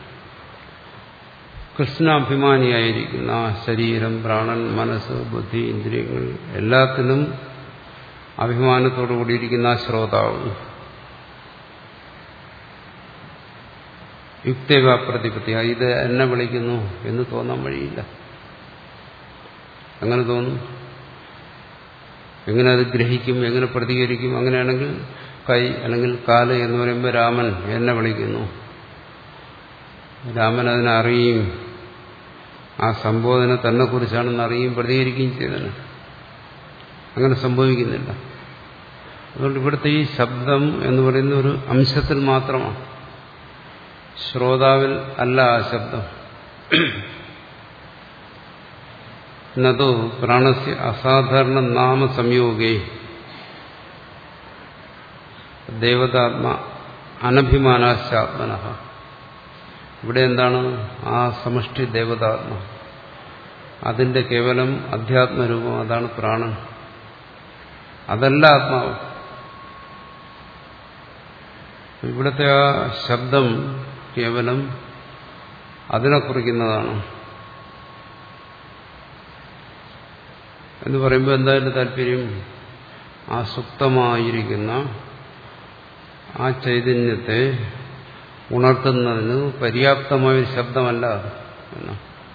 കൃഷ്ണാഭിമാനിയായിരിക്കുന്ന ശരീരം, പ്രാണൻ, മനസ്സ്, ബുദ്ധി, ഇന്ദ്രിയങ്ങൾ എല്ലാത്തിനും അഭിമാനത്തോടു കൂടിയിരിക്കുന്ന ആ ശ്രോതാവ് യുക്തൈവ പ്രതിപത്തി, ഇത് എന്നെ വിളിക്കുന്നു എന്ന് തോന്നാൻ വഴിയില്ല. അങ്ങനെ തോന്നും. എങ്ങനെ അത് ഗ്രഹിക്കും, എങ്ങനെ പ്രതികരിക്കും? അങ്ങനെയാണെങ്കിൽ കൈ അല്ലെങ്കിൽ കാല് എന്ന് പറയുമ്പോൾ രാമൻ എന്നെ വിളിക്കുന്നു, രാമൻ അതിനെ അറിയും, ആ സംബോധന തന്നെ കുറിച്ചാണെന്ന് അറിയും, പ്രതികരിക്കുകയും ചെയ്തതിന്. അങ്ങനെ സംഭവിക്കുന്നില്ല. അതുകൊണ്ട് ഇവിടുത്തെ ഈ ശബ്ദം എന്ന് പറയുന്ന ഒരു അംശത്തിൽ മാത്രമാണ്, ശ്രോതാവിൽ അല്ല ആ ശബ്ദം. നതു പ്രാണസ്യ അസാധാരണ നാമ സംയോഗേ ദേവതാത്മ അനഭിമാനാശ്ചാത്മന. ഇവിടെ എന്താണ്? ആ സമഷ്ടി ദേവതാത്മ, അതിന്റെ കേവലം അധ്യാത്മരൂപം, അതാണ് പ്രാണൻ. അതല്ല ആത്മാവ്. ഇവിടുത്തെ ആ ശബ്ദം കേവലം അതിനെ കുറിക്കുന്നതാണ് എന്ന് പറയുമ്പോൾ എന്തായാലും താല്പര്യം? ആ സുപ്തമായിരിക്കുന്ന ആ ചൈതന്യത്തെ ഉണർത്തുന്നതിന് പര്യാപ്തമായൊരു ശബ്ദമല്ല എന്നാണ്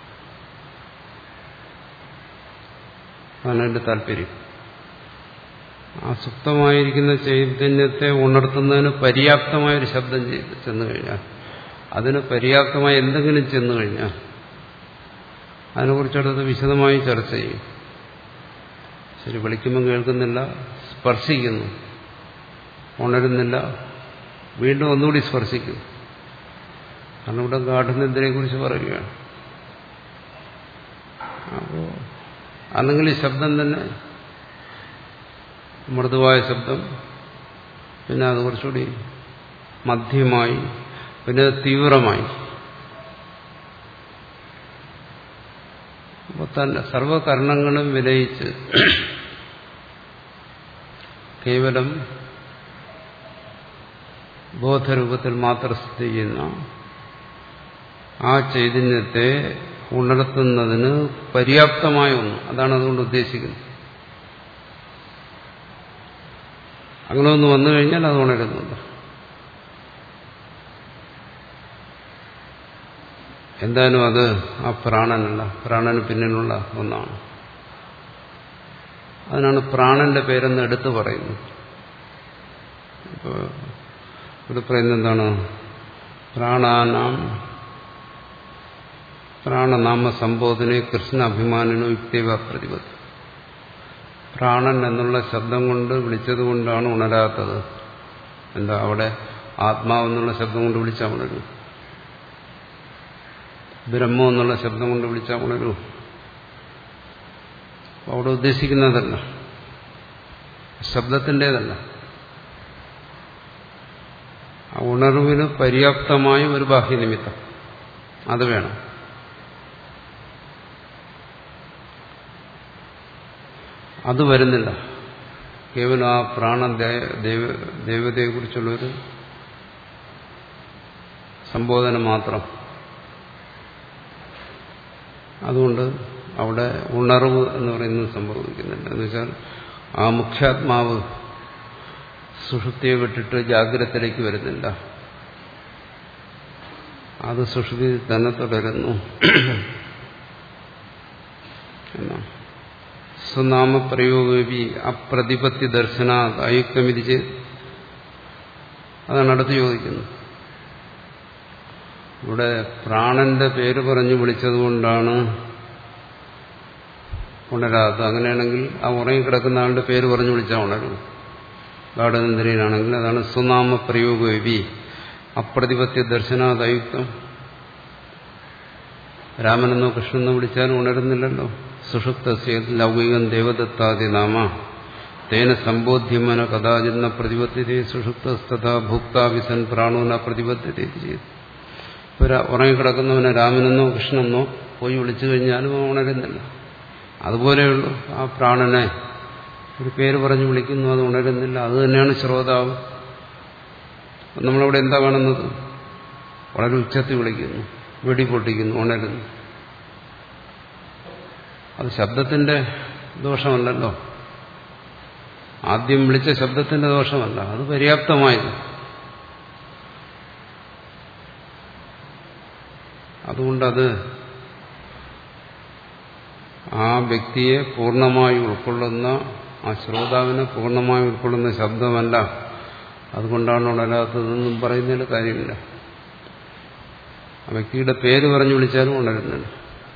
അതിന്റെ താല്പര്യം. ആ സുപ്തമായിരിക്കുന്ന ചൈതന്യത്തെ ഉണർത്തുന്നതിന് പര്യാപ്തമായൊരു ശബ്ദം ചെന്നു കഴിഞ്ഞാൽ, അതിന് പര്യാപ്തമായി എന്തെങ്കിലും ചെന്നു കഴിഞ്ഞാൽ അതിനെക്കുറിച്ചടുത്ത് വിശദമായി ചർച്ച ചെയ്യും. ശരി, വിളിക്കുമ്പോൾ കേൾക്കുന്നില്ല, സ്പർശിക്കുന്നു, ഉണരുന്നില്ല, വീണ്ടും ഒന്നുകൂടി സ്പർശിക്കുന്നു. കാരണം ഇവിടെ ഗാഠനിദ്രയെ കുറിച്ച് പറയുകയാണ്. അപ്പോൾ അല്ലെങ്കിൽ ഈ ശബ്ദം തന്നെ മൃദുവായ ശബ്ദം, പിന്നെ അത് കുറച്ചുകൂടി മധ്യമായി, പിന്നെ തീവ്രമായി. അപ്പോൾ തന്നെ സർവകർണങ്ങളും വിലയിച്ച് കേവലം ബോധരൂപത്തിൽ മാത്രം സ്ഥിതി ചെയ്യുന്ന ആ ചൈതന്യത്തെ ഉണർത്തുന്നതിന് പര്യാപ്തമായ ഒന്ന്, അതാണ് അതുകൊണ്ട് ഉദ്ദേശിക്കുന്നത്. അങ്ങനെ ഒന്ന് വന്നു കഴിഞ്ഞാൽ അത് ഉണരുന്നുണ്ട്. എന്തായാലും അത് ആ പ്രാണനല്ല, പ്രാണന് പിന്നിലുള്ള ഒന്നാണ്. അതിനാണ് പ്രാണന്റെ പേരെന്ന് എടുത്തു പറയുന്നത്. ഇപ്പോൾ ഇവിടെ പറയുന്നത് എന്താണ്? പ്രാണാനാം പ്രാണനാമ സംബോധനയെ കൃഷ്ണ അഭിമാനനോ യുക്തേവ പ്രതിപത്തി. പ്രാണൻ എന്നുള്ള ശബ്ദം കൊണ്ട് വിളിച്ചതുകൊണ്ടാണ് ഉണരാത്തത്. എന്താ അവിടെ ആത്മാവെന്നുള്ള ശബ്ദം കൊണ്ട് വിളിച്ചാൽ ഉണരൂ, ബ്രഹ്മം എന്നുള്ള ശബ്ദം കൊണ്ട് വിളിച്ചാൽ ഉണരൂ. അവിടെ ഉദ്ദേശിക്കുന്നതല്ല, ശബ്ദത്തിൻ്റെതല്ല. ആ ഉണർവിന് പര്യാപ്തമായ ഒരു ബാഹ്യനിമിത്തം അത് വേണം. അത് വരുന്നില്ല. കേവലം ആ പ്രാണ ദേവതയെക്കുറിച്ചുള്ളൊരു സംബോധന മാത്രം. അതുകൊണ്ട് അവിടെ ഉണർവ് എന്ന് പറയുന്നത് സംഭവിക്കുന്നില്ല. എന്ന് വെച്ചാൽ ആ മുഖ്യാത്മാവ് സുഷുപ്തിയെ വിട്ടിട്ട് ജാഗ്രതത്തിലേക്ക് വരുന്നില്ല, അത് സുഷുപ്തി തന്നെ തുടരുന്നു എന്നാണ്. സ്വനാമപ്രയോഗി അപ്രതിപത്തി ദർശനാ അയുക്തമിതിച്ച്, അതാണ് അടുത്ത് ചോദിക്കുന്നത്. ഇവിടെ പ്രാണന്റെ പേര് പറഞ്ഞു വിളിച്ചതുകൊണ്ടാണ് ഉണരാത്തത്. അങ്ങനെയാണെങ്കിൽ ആ ഉറങ്ങിക്കിടക്കുന്ന ആളുടെ പേര് പറഞ്ഞു വിളിച്ചാൽ ഉണരും. ഗാഠനിന്ദ്രിയനാണെങ്കിൽ അതാണ് സ്വനാമപ്രയോഗി അപ്രതിപത്തി ദർശനാദയുക്തം. രാമനെന്നോ കൃഷ്ണനെന്നോ വിളിച്ചാലും ഉണരുന്നില്ലല്ലോ. സുഷുപ്തസ്യ ലൗകികം ദേവദത്താദി നാമ തേന സംബോധ്യമന കഥാചിന്ന പ്രതിപദ്ധ്യതേ സുഷുപ്തസ്തഥാ ഭുക്താവിസൻ പ്രാണോന പ്രതിപദ്ധ്യതേ ചെയ്തു. ഉറങ്ങിക്കിടക്കുന്നവനെ രാമനെന്നോ കൃഷ്ണനെന്നോ പോയി വിളിച്ചു കഴിഞ്ഞാലും ഉണരുന്നില്ല. അതുപോലെയുള്ളൂ ആ പ്രാണനെ ഒരു പേര് പറഞ്ഞു വിളിക്കുന്നു, അത് ഉണരുന്നില്ല. അത് തന്നെയാണ് ശ്രോതാവ്. നമ്മളവിടെ എന്താ കാണുന്നത്? വളരെ ഉച്ചത്തിൽ വിളിക്കുന്നു, വെടി പൊട്ടിക്കുന്നു, ഉണരുന്നു. അത് ശബ്ദത്തിന്റെ ദോഷമല്ലല്ലോ, ആദ്യം വിളിച്ച ശബ്ദത്തിന്റെ ദോഷമല്ല, അത് പര്യാപ്തമായത്. അതുകൊണ്ടത് ആ വ്യക്തിയെ പൂർണ്ണമായി ഉൾക്കൊള്ളുന്ന, ആ ശ്രോതാവിനെ പൂർണ്ണമായി ഉൾക്കൊള്ളുന്ന ശബ്ദമല്ല. അതുകൊണ്ടാണ് ഉണരാത്തതെന്നും പറയുന്നതിൽ കാര്യമില്ല. ആ വ്യക്തിയുടെ പേര് പറഞ്ഞു വിളിച്ചാലും ഉണരുന്നില്ല.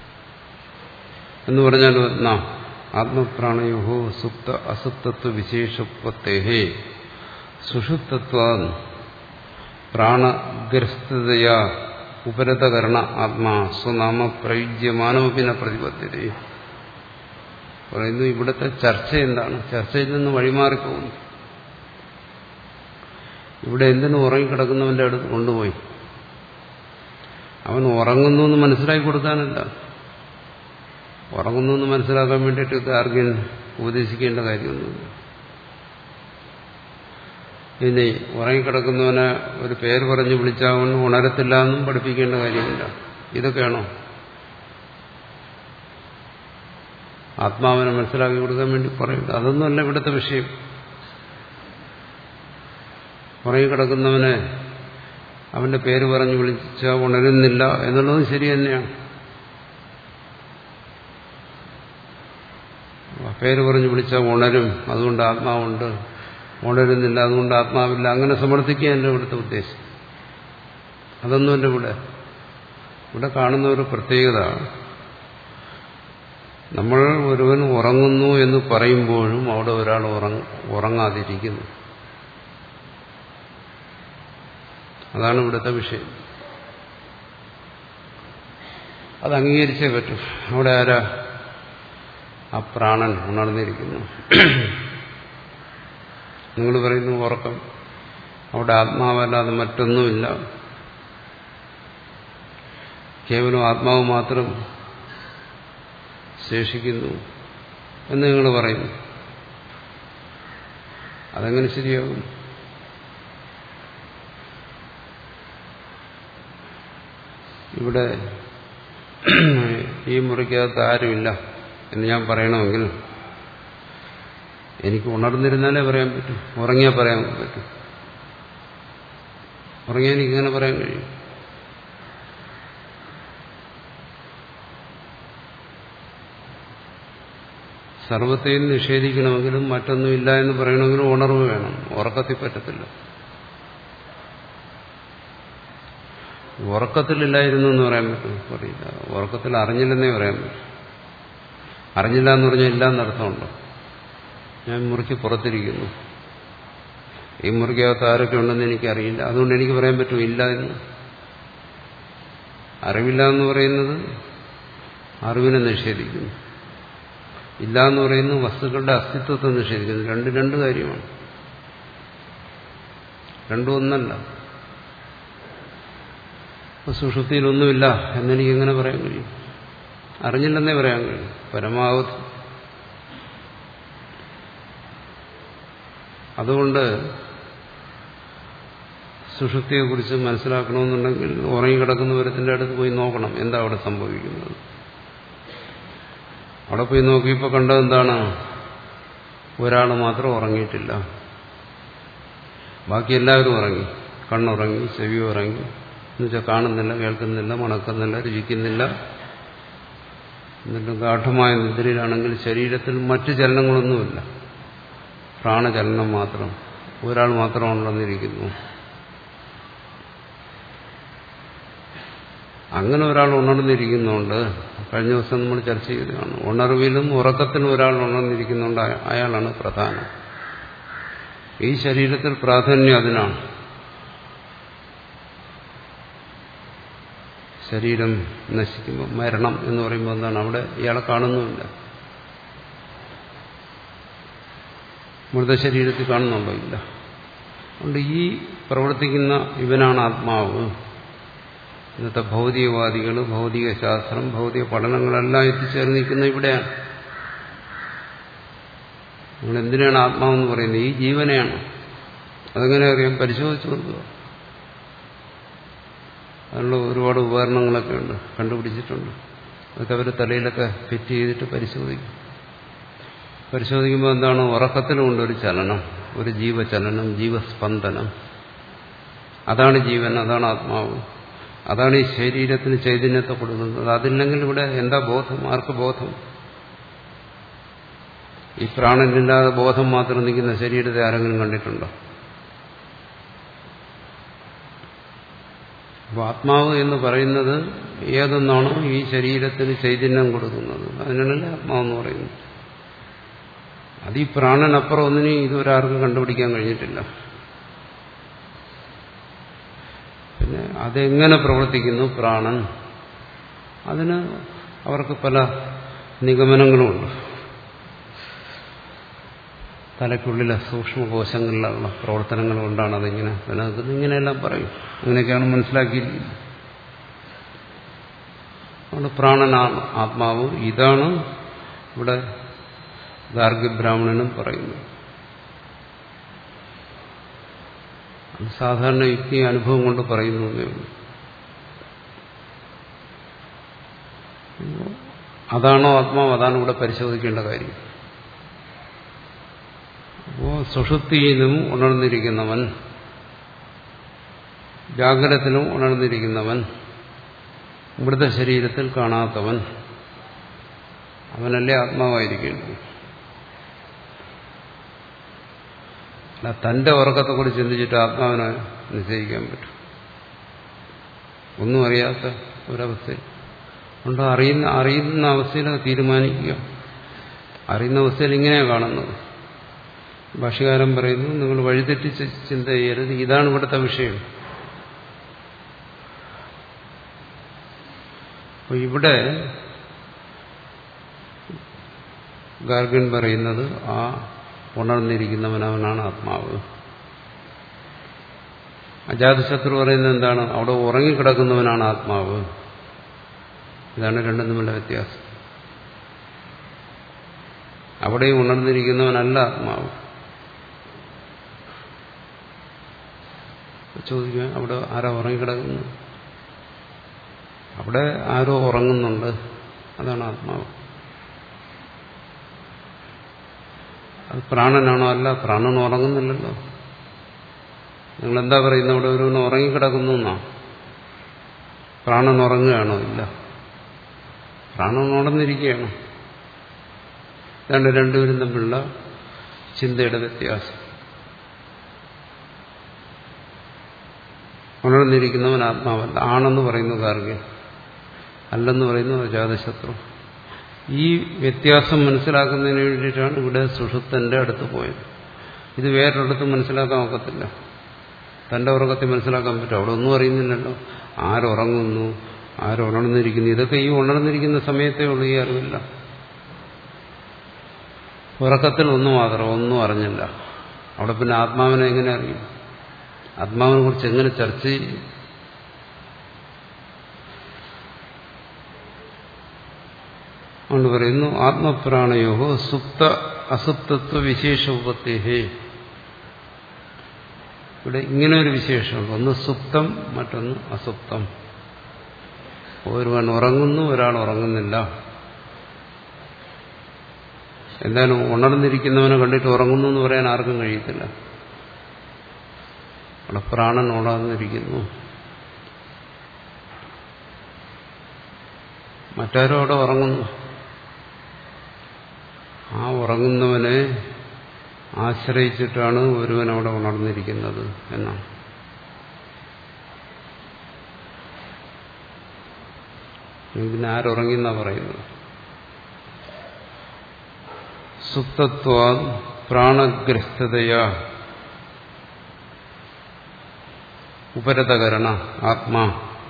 എന്ന് പറഞ്ഞാൽ എന്നാ ആത്മപ്രാണയോഹോ സുപ്ത അസുപ്തത്വ വിശേഷത്വത്തേഹേ സുഷുപ്തത്വ പ്രാണഗ്രസ്തതയാ ഉപരതകരണ ആത്മാ സ്വനാമ പ്രയുജ്യമാനമപിന പ്രതിപദ്ധ്യത. പറയുന്നു ഇവിടുത്തെ ചർച്ച എന്താണ്? ചർച്ചയിൽ നിന്ന് വഴിമാറിപ്പോകുന്നു. ഇവിടെ എന്തിനു ഉറങ്ങിക്കിടക്കുന്നവന്റെ അടുത്ത് കൊണ്ടുപോയി അവൻ ഉറങ്ങുന്നു എന്ന് മനസ്സിലാക്കി കൊടുക്കാനല്ല, ഉറങ്ങുന്നു എന്ന് മനസ്സിലാക്കാൻ വേണ്ടിയിട്ട് ആർക്കും ഉപദേശിക്കേണ്ട കാര്യമൊന്നുമില്ല. ഇനി ഉറങ്ങിക്കിടക്കുന്നവനെ ഒരു പേര് പറഞ്ഞ് വിളിച്ചാൽ ഉണരത്തില്ല എന്നും പഠിപ്പിക്കേണ്ട കാര്യമില്ല. ഇതൊക്കെയാണോ ആത്മാവിനെ മനസ്സിലാക്കി കൊടുക്കാൻ വേണ്ടി പറയുന്നത്? അതൊന്നുമല്ല ഇവിടുത്തെ വിഷയം. ഉറങ്ങിക്കിടക്കുന്നവനെ അവന്റെ പേര് പറഞ്ഞ് വിളിച്ചാൽ ഉണരുന്നില്ല എന്നുള്ളതും ശരി തന്നെയാണ്. പേര് പറഞ്ഞ് വിളിച്ചാൽ ഉണരും, അതുകൊണ്ട് ആത്മാവുണ്ട്. ഉണരുന്നില്ല, അതുകൊണ്ട് ആത്മാവില്ല. അങ്ങനെ സമർത്ഥിക്കുകയല്ല ഇവിടുത്തെ ഉദ്ദേശം. അതൊന്നുമല്ല ഇവിടെ. ഇവിടെ കാണുന്ന ഒരു പ്രത്യേകത, നമ്മൾ ഒരുവൻ ഉറങ്ങുന്നു എന്ന് പറയുമ്പോഴും അവിടെ ഒരാൾ ഉറങ്ങാതിരിക്കുന്നു. അതാണ് ഇവിടുത്തെ വിഷയം. അത് അംഗീകരിച്ചേ പറ്റൂ. അവിടെ ആരാ? ആ പ്രാണൻ ഉണർന്നിരിക്കുന്നു. നിങ്ങൾ പറയുന്നു ഉറക്കം, അവിടെ ആത്മാവല്ലാതെ മറ്റൊന്നുമില്ല, കേവലം ആത്മാവ് മാത്രം ശേഷിക്കുന്നു എന്ന് നിങ്ങൾ പറയുന്നു. അതെങ്ങനെ ശരിയാകും? ഇവിടെ ഈ മുറിക്കകത്ത് ആരുമില്ല എന്ന് ഞാൻ പറയണമെങ്കിൽ എനിക്ക് ഉണർന്നിരുന്നാലേ പറയാൻ പറ്റൂ. ഉറങ്ങിയാൽ പറയാൻ പറ്റും. ഉറങ്ങിയാൽ എനിക്ക് ഇങ്ങനെ പറയാൻ കഴിയും. സർവത്തെയും നിഷേധിക്കണമെങ്കിലും മറ്റൊന്നുമില്ല എന്ന് പറയണമെങ്കിലും ഉണർവ് വേണം. ഉറക്കത്തിൽ പറ്റത്തില്ല. ഉറക്കത്തിലില്ലായിരുന്നു എന്ന് പറയാൻ പറ്റും, പറയില്ല. ഉറക്കത്തിൽ അറിഞ്ഞില്ലെന്നേ പറയാൻ പറ്റും. അറിഞ്ഞില്ല എന്ന് പറഞ്ഞാൽ ഇല്ല എന്നർത്ഥമുണ്ടോ? ഞാൻ മുറിക്ക് പുറത്തിരിക്കുന്നു, ഈ മുറിക്കകത്ത് ആരൊക്കെ ഉണ്ടെന്ന് എനിക്കറിയില്ല, അതുകൊണ്ട് എനിക്ക് പറയാൻ പറ്റും ഇല്ല എന്ന്. അറിവില്ല എന്ന് പറയുന്നത് അറിവിനെ നിഷേധിക്കുന്നു, ഇല്ല എന്ന് പറയുന്നത് വസ്തുക്കളുടെ അസ്തിത്വത്തെ നിഷേധിക്കുന്നു. രണ്ട് രണ്ട് കാര്യമാണ്, രണ്ടും ഒന്നല്ല. സുഷുപ്തിയിലൊന്നുമില്ല എന്നെനിക്ക് എങ്ങനെ പറയാൻ കഴിയും? അറിഞ്ഞില്ലെന്നേ പറയാൻ കഴിയും പരമാവധി. അതുകൊണ്ട് സുഷുപ്തിയെക്കുറിച്ച് മനസ്സിലാക്കണമെന്നുണ്ടെങ്കിൽ ഉറങ്ങിക്കിടക്കുന്നവരത്തിൻ്റെ അടുത്ത് പോയി നോക്കണം എന്താ അവിടെ സംഭവിക്കുന്നത്. അവിടെ പോയി നോക്കിയപ്പോൾ കണ്ടതെന്താണ്? ഒരാൾ മാത്രം ഉറങ്ങിയിട്ടില്ല, ബാക്കി എല്ലാവരും ഉറങ്ങി. കണ്ണുറങ്ങി, ചെവി ഉറങ്ങി, എന്നുവെച്ചാൽ കാണുന്നില്ല, കേൾക്കുന്നില്ല, മണക്കുന്നില്ല, രുചിക്കുന്നില്ല. എന്നിട്ട് ഗാഠമായ നിദ്രയിലാണെങ്കിൽ ശരീരത്തിൽ മറ്റു ചലനങ്ങളൊന്നുമില്ല, പ്രാണചലനം മാത്രം. ഒരാൾ മാത്രം ഉണർന്നിരിക്കുന്നു. അങ്ങനെ ഒരാൾ ഉണർന്നിരിക്കുന്നുണ്ട്. കഴിഞ്ഞ ദിവസം നമ്മൾ ചർച്ച ചെയ്തതാണ്. ഉണർവിലും ഉറക്കത്തിലും ഒരാൾ ഉണർന്നിരിക്കുന്നുണ്ട്, അയാളാണ് പ്രധാനം. ഈ ശരീരത്തിൽ പ്രാധാന്യം അതിനാണ്. ശരീരം നശിക്കുമ്പോൾ മരണം എന്ന് പറയുമ്പോൾ എന്താണ്? അവിടെ ഇയാളെ കാണുന്നുമില്ല. മൃതശരീരത്തിൽ കാണുന്നുണ്ടോ? ഇല്ല. അതുകൊണ്ട് ഈ പ്രവർത്തിക്കുന്ന ഇവനാണ് ആത്മാവ്. ഇന്നത്തെ ഭൗതികവാദികൾ, ഭൗതിക ശാസ്ത്രം, ഭൗതിക പഠനങ്ങളെല്ലാം എത്തിച്ചേർന്ന് നിൽക്കുന്ന ഇവിടെയാണ്. നമ്മൾ എന്തിനാണ് ആത്മാവെന്ന് പറയുന്നത്? ഈ ജീവനെയാണ്. അതെങ്ങനെ അറിയാം? പരിശോധിച്ചു നോക്കുക. അതിനുള്ള ഒരുപാട് ഉപകരണങ്ങളൊക്കെ ഉണ്ട്, കണ്ടുപിടിച്ചിട്ടുണ്ട്. അതൊക്കെ അവർ തലയിലൊക്കെ ഫിറ്റ് ചെയ്തിട്ട് പരിശോധിക്കും. പരിശോധിക്കുമ്പോൾ എന്താണ്? ഉറക്കത്തിലുമുണ്ട് ഒരു ചലനം, ഒരു ജീവചലനം, ജീവസ്പന്ദനം. അതാണ് ജീവൻ, അതാണ് ആത്മാവ്, അതാണ് ഈ ശരീരത്തിന് ചൈതന്യത്തെ കൊടുക്കുന്നത്. അതില്ലെങ്കിൽ ഇവിടെ എന്താ ബോധം? ആർക്ക് ബോധം? ഈ പ്രാണനില്ലാതെ ബോധം മാത്രം നിൽക്കുന്ന ശരീരത്തെ ആരെങ്കിലും കണ്ടിട്ടുണ്ടോ? അപ്പോൾ ആത്മാവ് എന്ന് പറയുന്നത് ഏതെന്നാണോ ഈ ശരീരത്തിന് ചൈതന്യം കൊടുക്കുന്നത്, അതിനാണല്ലേ ആത്മാവെന്ന് പറയുന്നത്. അത് ഈ പ്രാണനപ്പുറം ഒന്നിനും ഇതുവരാർക്കും കണ്ടുപിടിക്കാൻ കഴിഞ്ഞിട്ടില്ല. പിന്നെ അതെങ്ങനെ പ്രവർത്തിക്കുന്നു പ്രാണൻ, അതിന് അവർക്ക് പല നിഗമനങ്ങളുമുണ്ട്. തലയ്ക്കുള്ളിലെ സൂക്ഷ്മകോശങ്ങളിലുള്ള പ്രവർത്തനങ്ങൾ കൊണ്ടാണ് അതിങ്ങനെ നിലനിൽക്കുന്നത്, ഇങ്ങനെയെല്ലാം പറയും. അങ്ങനെയൊക്കെയാണ് മനസ്സിലാക്കിയിരിക്കുന്നത്. അതുകൊണ്ട് പ്രാണനാണ് ആത്മാവ്. ഇതാണ് ഇവിടെ ഗാർഗ്യബ്രാഹ്മണനും പറയുന്നത്. സാധാരണ യുക്തി അനുഭവം കൊണ്ട് പറയുന്നതേ ഉള്ളൂ. അതാണോ ആത്മാവ്? അതാണ് ഇവിടെ പരിശോധിക്കേണ്ട കാര്യം. അപ്പോ സുഷുപ്തിയിലും ഉണർന്നിരിക്കുന്നവൻ, ജാഗ്രതത്തിലും ഉണർന്നിരിക്കുന്നവൻ, മൃതശരീരത്തിൽ കാണാത്തവൻ, അവനല്ലേ ആത്മാവായിരിക്കേണ്ടത്. അല്ല തന്റെ ഉറക്കത്തെക്കുറിച്ച് ചിന്തിച്ചിട്ട് ആത്മാവിനെ നിശ്ചയിക്കാൻ പറ്റും? ഒന്നും അറിയാത്ത ഒരവസ്ഥയിൽ അതുകൊണ്ട് അറിയുന്ന അറിയുന്ന അവസ്ഥയിൽ അത് തീരുമാനിക്കുക. അറിയുന്ന അവസ്ഥയിൽ ഇങ്ങനെയാണ് കാണുന്നത്. ഭാഷ്യകാരൻ പറയുന്നു, നിങ്ങൾ വഴിതെറ്റിച്ച് ചിന്ത ചെയ്യരുത്, ഇതാണ് ഇവിടുത്തെ വിഷയം. അപ്പൊ ഇവിടെ ഗാർഗൻ പറയുന്നത് ആ ഉണർന്നിരിക്കുന്നവനവനാണ് ആത്മാവ്. അജാതശത്രു പറയുന്നത് എന്താണ്? അവിടെ ഉറങ്ങിക്കിടക്കുന്നവനാണ് ആത്മാവ്. ഇതാണ് രണ്ടും തമ്മിലുള്ള വ്യത്യാസം. അവിടെയും ഉണർന്നിരിക്കുന്നവനല്ല ആത്മാവ്. ചോദിക്കുക, അവിടെ ആരാ ഉറങ്ങിക്കിടക്കുന്നു? അവിടെ ആരോ ഉറങ്ങുന്നുണ്ട്, അതാണ് ആത്മാവ്. അത് പ്രാണനാണോ? അല്ല, പ്രാണൻ ഉറങ്ങുന്നില്ലല്ലോ. നിങ്ങളെന്താ പറയുന്നത്? അവിടെ ഒരുവൻ ഉറങ്ങിക്കിടക്കുന്നു എന്നാ? പ്രാണൻ ഉറങ്ങുകയാണോ? ഇല്ല, പ്രാണൻ ഉണർന്നിരിക്കുകയാണ്. ഇതാണ് രണ്ടുപേരും തമ്മിലുള്ള ചിന്തയുടെ വ്യത്യാസം. ഉണർന്നിരിക്കുന്നവൻ ആത്മാവല്ല, ആണെന്ന് പറയുന്നു ഗാർഗ്യൻ, അല്ലെന്ന് പറയുന്നു അജാതശത്രു. ഈ വ്യത്യാസം മനസ്സിലാക്കുന്നതിന് വേണ്ടിയിട്ടാണ് ഇവിടെ സുഷുപ്തന്റെ അടുത്ത് പോയത്. ഇത് വേറൊരിടത്തും മനസ്സിലാക്കാൻ ഒക്കത്തില്ല. തന്റെ ഉറക്കത്തിൽ മനസ്സിലാക്കാൻ പറ്റും. അവിടെ ഒന്നും അറിയുന്നില്ലല്ലോ. ആരുറങ്ങുന്നു, ആരുണർന്നിരിക്കുന്നു, ഇതൊക്കെ ഈ ഉണർന്നിരിക്കുന്ന സമയത്തേ ഉള്ളൂ ഈ അറിവില്ല. ഉറക്കത്തിൽ ഒന്നും മാത്രം ഒന്നും അറിഞ്ഞില്ല. അവിടെ പിന്നെ ആത്മാവിനെ എങ്ങനെ അറിയും? ആത്മാവിനെ കുറിച്ച് എങ്ങനെ ചർച്ച ചെയ്യും? അതുകൊണ്ട് പറയുന്നു, ആത്മപ്രാണയോഹോ സുപ്ത അസുപ്തത്വ വിശേഷ ഉപത്തേഹേ. ഇവിടെ ഇങ്ങനെ ഒരു വിശേഷമുണ്ട്. ഒന്ന് സുപ്തം, മറ്റൊന്ന് അസുപ്തം. ഒരുവൻ ഉറങ്ങുന്നു, ഒരാൾ ഉറങ്ങുന്നില്ല. എന്തായാലും ഉണർന്നിരിക്കുന്നവനെ കണ്ടിട്ട് ഉറങ്ങുന്നു എന്ന് പറയാൻ ആർക്കും കഴിയത്തില്ല. അവിടെ പ്രാണൻ ഉണർന്നിരിക്കുന്നു, മറ്റാരും അവിടെ ഉറങ്ങുന്നു. ആ ഉറങ്ങുന്നവനെ ആശ്രയിച്ചിട്ടാണ് ഒരുവൻ അവിടെ ഉണർന്നിരിക്കുന്നത് എന്നാണ്. പിന്നെ ആരുറങ്ങിയെന്നാ പറയുന്നത്? സുപ്തത്വാ പ്രാണഗ്രസ്തതയാ ഉപരതകരണ ആത്മാ.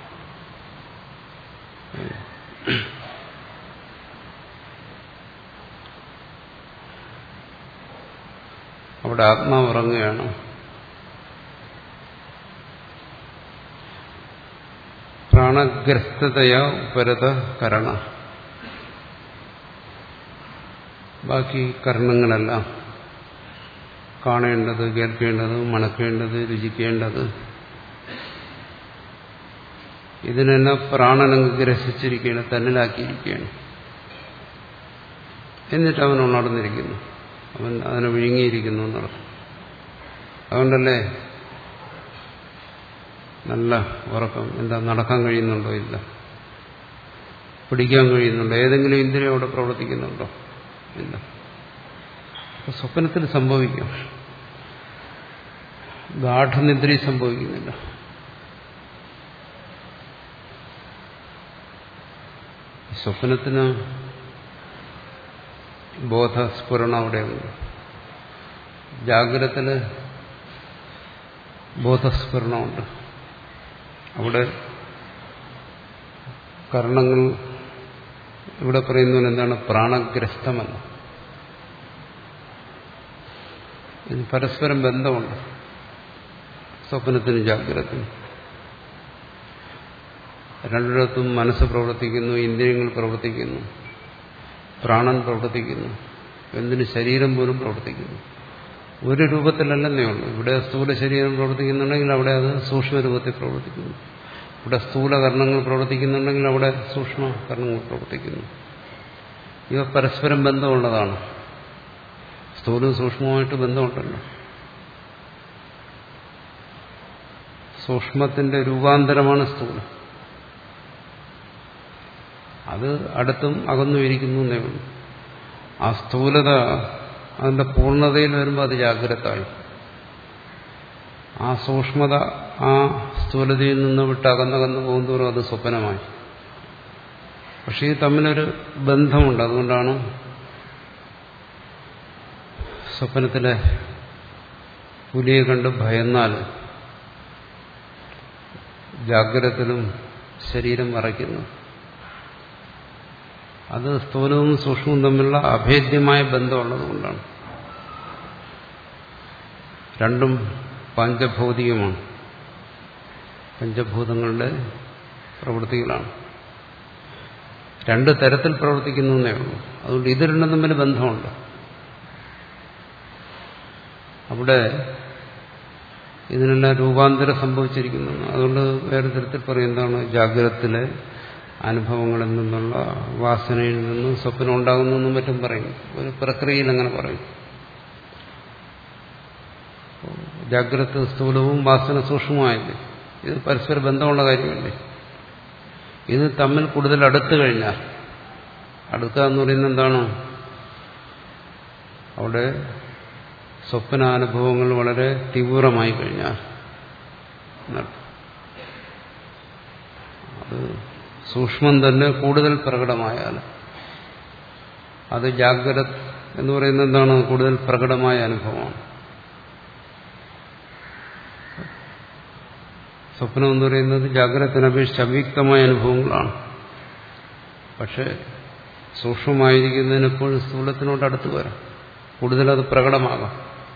അവിടെ ആത്മാവ് ഉറങ്ങുകയാണ്. പ്രാണഗ്രസ്തതയാ ഉപരത കരണ. ബാക്കി കരണങ്ങളെല്ലാം കാണേണ്ടത്, കേൾക്കേണ്ടത്, മണക്കേണ്ടത്, രുചിക്കേണ്ടത്, ഇതിനെല്ലാം പ്രാണനങ്ങ് ഗ്രസിച്ചിരിക്കുകയാണ്, തന്നിലാക്കിയിരിക്കുകയാണ്. എന്നിട്ട് അവൻ ഉണർന്നിരിക്കുന്നു, അവൻ അതിനെ വിഴുങ്ങിയിരിക്കുന്നു എന്നർത്ഥം. അതുകൊണ്ടല്ലേ നല്ല ഉറക്കം. എന്താ, നടക്കാൻ കഴിയുന്നുണ്ടോ? ഇല്ല. പിടിക്കാൻ കഴിയുന്നുണ്ടോ? ഏതെങ്കിലും ഇന്ദ്രിയം അവിടെ പ്രവർത്തിക്കുന്നുണ്ടോ? ഇല്ല. അപ്പൊ സ്വപ്നത്തിൽ സംഭവിക്കും, ഗാഠനിദ്ര സംഭവിക്കുന്നില്ല. സ്വപ്നത്തിന് ബോധസ്ഫുരണം അവിടെയുണ്ട്. ജാഗ്രതത്തില് ബോധസ്ഫുരണമുണ്ട്. അവിടെ കർണങ്ങൾ, ഇവിടെ പറയുന്നത് എന്താണ്? പ്രാണഗ്രസ്തമല്ല. ഇത് പരസ്പരം ബന്ധമുണ്ട് സ്വപ്നത്തിനും ജാഗ്രതത്തിനും. രണ്ടിടത്തും മനസ്സ് പ്രവർത്തിക്കുന്നു, ഇന്ദ്രിയങ്ങൾ പ്രവർത്തിക്കുന്നു, പ്രാണൻ പ്രവർത്തിക്കുന്നു, എന്തിന് ശരീരം പോലും പ്രവർത്തിക്കുന്നു. ഒരു രൂപത്തിലല്ലെന്നേ ഉള്ളൂ. ഇവിടെ സ്ഥൂല ശരീരം പ്രവർത്തിക്കുന്നുണ്ടെങ്കിൽ അവിടെ അത് സൂക്ഷ്മരൂപത്തിൽ പ്രവർത്തിക്കുന്നു. ഇവിടെ സ്ഥൂല കർണങ്ങൾ പ്രവർത്തിക്കുന്നുണ്ടെങ്കിൽ അവിടെ സൂക്ഷ്മ കർണങ്ങൾ പ്രവർത്തിക്കുന്നു. ഇവ പരസ്പരം ബന്ധമുള്ളതാണ്. സ്ഥൂലവും സൂക്ഷ്മവുമായിട്ട് ബന്ധമുണ്ടല്ലോ. സൂക്ഷ്മത്തിന്റെ രൂപാന്തരമാണ് സ്ഥൂലം. അത് അടുത്തും അകന്നും ഇരിക്കുന്നു എന്നേ ഉള്ളൂ. ആ സ്ഥൂലത അതിന്റെ പൂർണ്ണതയിൽ വരുമ്പോൾ അത് ജാഗ്രതയായി. ആ സൂക്ഷ്മത ആ സ്ഥൂലതയിൽ നിന്ന് വിട്ട് അകന്നകന്ന് പോകുന്നതോറും അത് സ്വപ്നമായി. പക്ഷെ ഇത് തമ്മിലൊരു ബന്ധമുണ്ട്. അതുകൊണ്ടാണ് സ്വപ്നത്തിലെ പുലിയെ കണ്ട് ഭയന്നാൽ ജാഗ്രതത്തിലും ശരീരം മറയ്ക്കുന്നു. അത് സ്ഥൂലവും സൂക്ഷ്മവും തമ്മിലുള്ള അഭേദ്യമായ ബന്ധമുള്ളതുകൊണ്ടാണ്. രണ്ടും പഞ്ചഭൗതികമാണ്, പഞ്ചഭൂതങ്ങളുടെ പ്രവൃത്തികളാണ്. രണ്ട് തരത്തിൽ പ്രവർത്തിക്കുന്നു എന്നേ ഉള്ളൂ. അതുകൊണ്ട് ഇത് രണ്ടും തമ്മിൽ ബന്ധമുണ്ട്. അവിടെ ഇതിനെല്ലാം രൂപാന്തരം സംഭവിച്ചിരിക്കുന്നു. അതുകൊണ്ട് വേറെ തരത്തിൽ പറയും, എന്താണ് ജാഗ്രതത്തിലെ അനുഭവങ്ങളിൽ നിന്നുള്ള വാസനയിൽ നിന്നും സ്വപ്നം ഉണ്ടാകുന്നു എന്നും മറ്റും പറയും. ഒരു പ്രക്രിയയിൽ അങ്ങനെ പറയും. ജാഗ്രത സ്ഥൂലവും വാസന സൂക്ഷ്മമായില്ലേ, ഇത് പരസ്പര ബന്ധമുള്ള കാര്യമല്ലേ. ഇത് തമ്മിൽ കൂടുതൽ അടുത്തു കഴിഞ്ഞാൽ, അടുക്കുക എന്ന് പറയുന്നത് എന്താണ്, അവിടെ സ്വപ്നാനുഭവങ്ങൾ വളരെ തീവ്രമായി കഴിഞ്ഞാൽ അത് സൂക്ഷ്മം തന്നെ കൂടുതൽ പ്രകടമായാൽ, അത് ജാഗ്രത എന്ന് പറയുന്നത് എന്താണ്, കൂടുതൽ പ്രകടമായ അനുഭവമാണ്. സ്വപ്നം എന്ന് പറയുന്നത് ജാഗ്രതത്തിനപേക്ഷിച്ച് അവ്യക്തമായ അനുഭവങ്ങളാണ്. പക്ഷെ സൂക്ഷ്മമായിരിക്കുന്നതിന് എപ്പോഴും സ്ഥൂലത്തിനോട് അടുത്ത് വരാം, കൂടുതലത് പ്രകടമാകാം.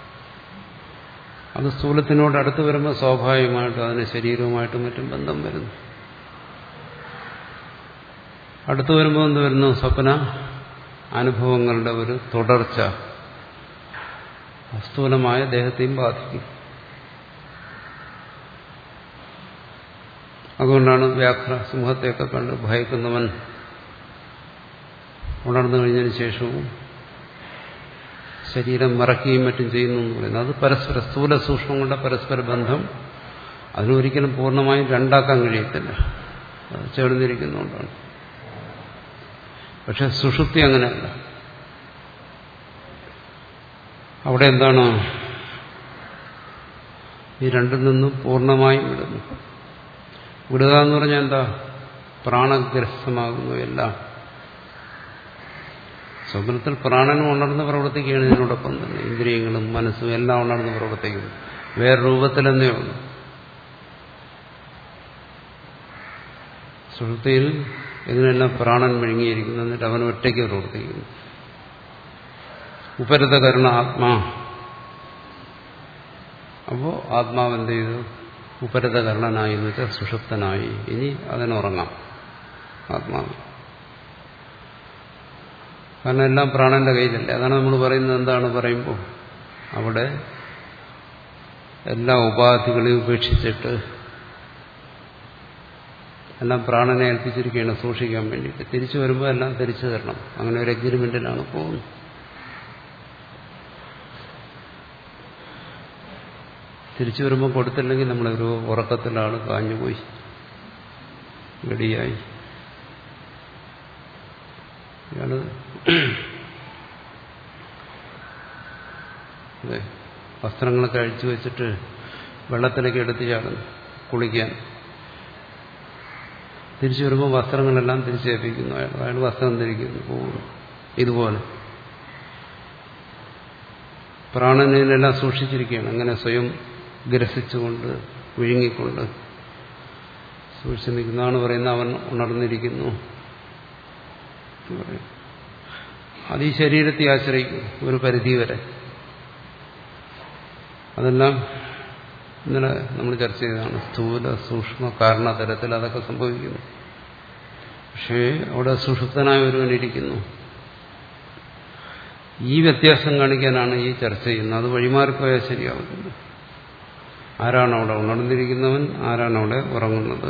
അത് സ്ഥൂലത്തിനോട് അടുത്ത് വരുമ്പോൾ സ്വാഭാവികമായിട്ടും അതിന് ശരീരവുമായിട്ടും മറ്റും ബന്ധം വരുന്നു. അടുത്തു വരുമ്പോൾ എന്ത് വരുന്നു, സ്വപ്ന അനുഭവങ്ങളുടെ ഒരു തുടർച്ച സ്ഥൂലമായ ദേഹത്തെയും ബാധിക്കും. അതുകൊണ്ടാണ് വ്യാഘ്ര സിംഹത്തെയൊക്കെ കണ്ട് ഭയക്കുന്നവൻ ഉണർന്നു കഴിഞ്ഞതിന് ശേഷവും ശരീരം മറക്കുകയും മറ്റും ചെയ്യുന്നു എന്ന് പറയുന്നത്. അത് പരസ്പര സ്ഥൂല സൂക്ഷ്മങ്ങളുടെ പരസ്പര ബന്ധം അതിനൊരിക്കലും പൂർണ്ണമായും രണ്ടാക്കാൻ കഴിയത്തില്ല, അത് ചേർന്നിരിക്കുന്നതുകൊണ്ടാണ്. പക്ഷെ സുഷുപ്തി അങ്ങനെയല്ല. അവിടെ എന്താണ്, ഈ രണ്ടിൽ നിന്നും പൂർണ്ണമായും വിടുന്നു. വിടുക എന്ന് പറഞ്ഞാൽ എന്താ, പ്രാണഗ്രസ്തമാകുന്നു എല്ലാം. സ്വപ്നത്തിൽ പ്രാണനും ഉണർന്ന് പ്രവർത്തിക്കുകയാണ്, ഇതിനോടൊപ്പം തന്നെ ഇന്ദ്രിയങ്ങളും മനസ്സും എല്ലാം ഉണർന്ന് പ്രവർത്തിക്കുന്നു, വേറെ രൂപത്തിലെന്നേ ഉള്ളൂ. സുഷുപ്തിയിൽ ഇതിനെല്ലാം പ്രാണൻ വിഴുങ്ങിയിരിക്കുന്നു, എന്നിട്ട് അവൻ ഒറ്റയ്ക്ക് പ്രവർത്തിക്കുന്നു. ഉപരതകരണ ആത്മാ. അപ്പോ ആത്മാവ് എന്ത് ചെയ്തു, ഉപരതകരണനായി എന്ന് വെച്ചാൽ സുഷുപ്തനായി. ഇനി അതിനുറങ്ങാം ആത്മാവ്, കാരണം എല്ലാം പ്രാണന്റെ കയ്യിലല്ലേ. അതാണ് നമ്മൾ പറയുന്നത്. എന്താണ് പറയുമ്പോൾ അവിടെ എല്ലാ ഉപാധികളെയും ഉപേക്ഷിച്ചിട്ട് എല്ലാം പ്രാണനെ ഏൽപ്പിച്ചിരിക്കുകയാണ് സൂക്ഷിക്കാൻ വേണ്ടിയിട്ട്. തിരിച്ചു വരുമ്പോൾ എല്ലാം തിരിച്ചു തരണം, അങ്ങനെ ഒരു എഗ്രിമെന്റിലാണ് പോകുന്നത്. തിരിച്ചു വരുമ്പോൾ കൊടുത്തില്ലെങ്കിൽ നമ്മളൊരു ഉറക്കത്തിലാണ്, കാഞ്ഞുപോയി, ഗടിയായി. ഇയാള് അതെ വസ്ത്രങ്ങളൊക്കെ അഴിച്ചു വെച്ചിട്ട് വെള്ളത്തിലേക്ക് എടുത്ത് ചാടുന്നു കുളിക്കാൻ. തിരിച്ചു വരുമ്പോൾ വസ്ത്രങ്ങളെല്ലാം തിരിച്ചേൽപ്പിക്കുന്നു. അയാൾ അയാൾ വസ്ത്രം ധരിക്കുന്നു, പോകുന്നു. ഇതുപോലെ പ്രാണനെല്ലാം സൂക്ഷിച്ചിരിക്കുകയാണ്, അങ്ങനെ സ്വയം ഗ്രസിച്ചുകൊണ്ട് വിഴുങ്ങിക്കൊണ്ട് സൂക്ഷിച്ചു നിൽക്കുന്നതാണ് പറയുന്നത്. അവൻ ഉണർന്നിരിക്കുന്നു. അത് ഈ ശരീരത്തെ ആശ്രയിക്കും ഒരു പരിധി വരെ. അതെല്ലാം ഇന്നലെ നമ്മൾ ചർച്ച ചെയ്തതാണ്. സ്ഥൂല സൂക്ഷ്മ കാരണതലത്തിൽ അതൊക്കെ സംഭവിക്കുന്നു. പക്ഷേ അവിടെ സുഷുപ്തനായ ഒരുവനിരിക്കുന്നു. ഈ വ്യത്യാസം കാണിക്കാനാണ് ഈ ചർച്ച ചെയ്യുന്നത്. അത് വഴിമാറിപ്പോയാൽ ശരിയാവുന്നില്ല. ആരാണ് അവിടെ ഉണർന്നിരിക്കുന്നവൻ, ആരാണ് അവിടെ ഉറങ്ങുന്നത്.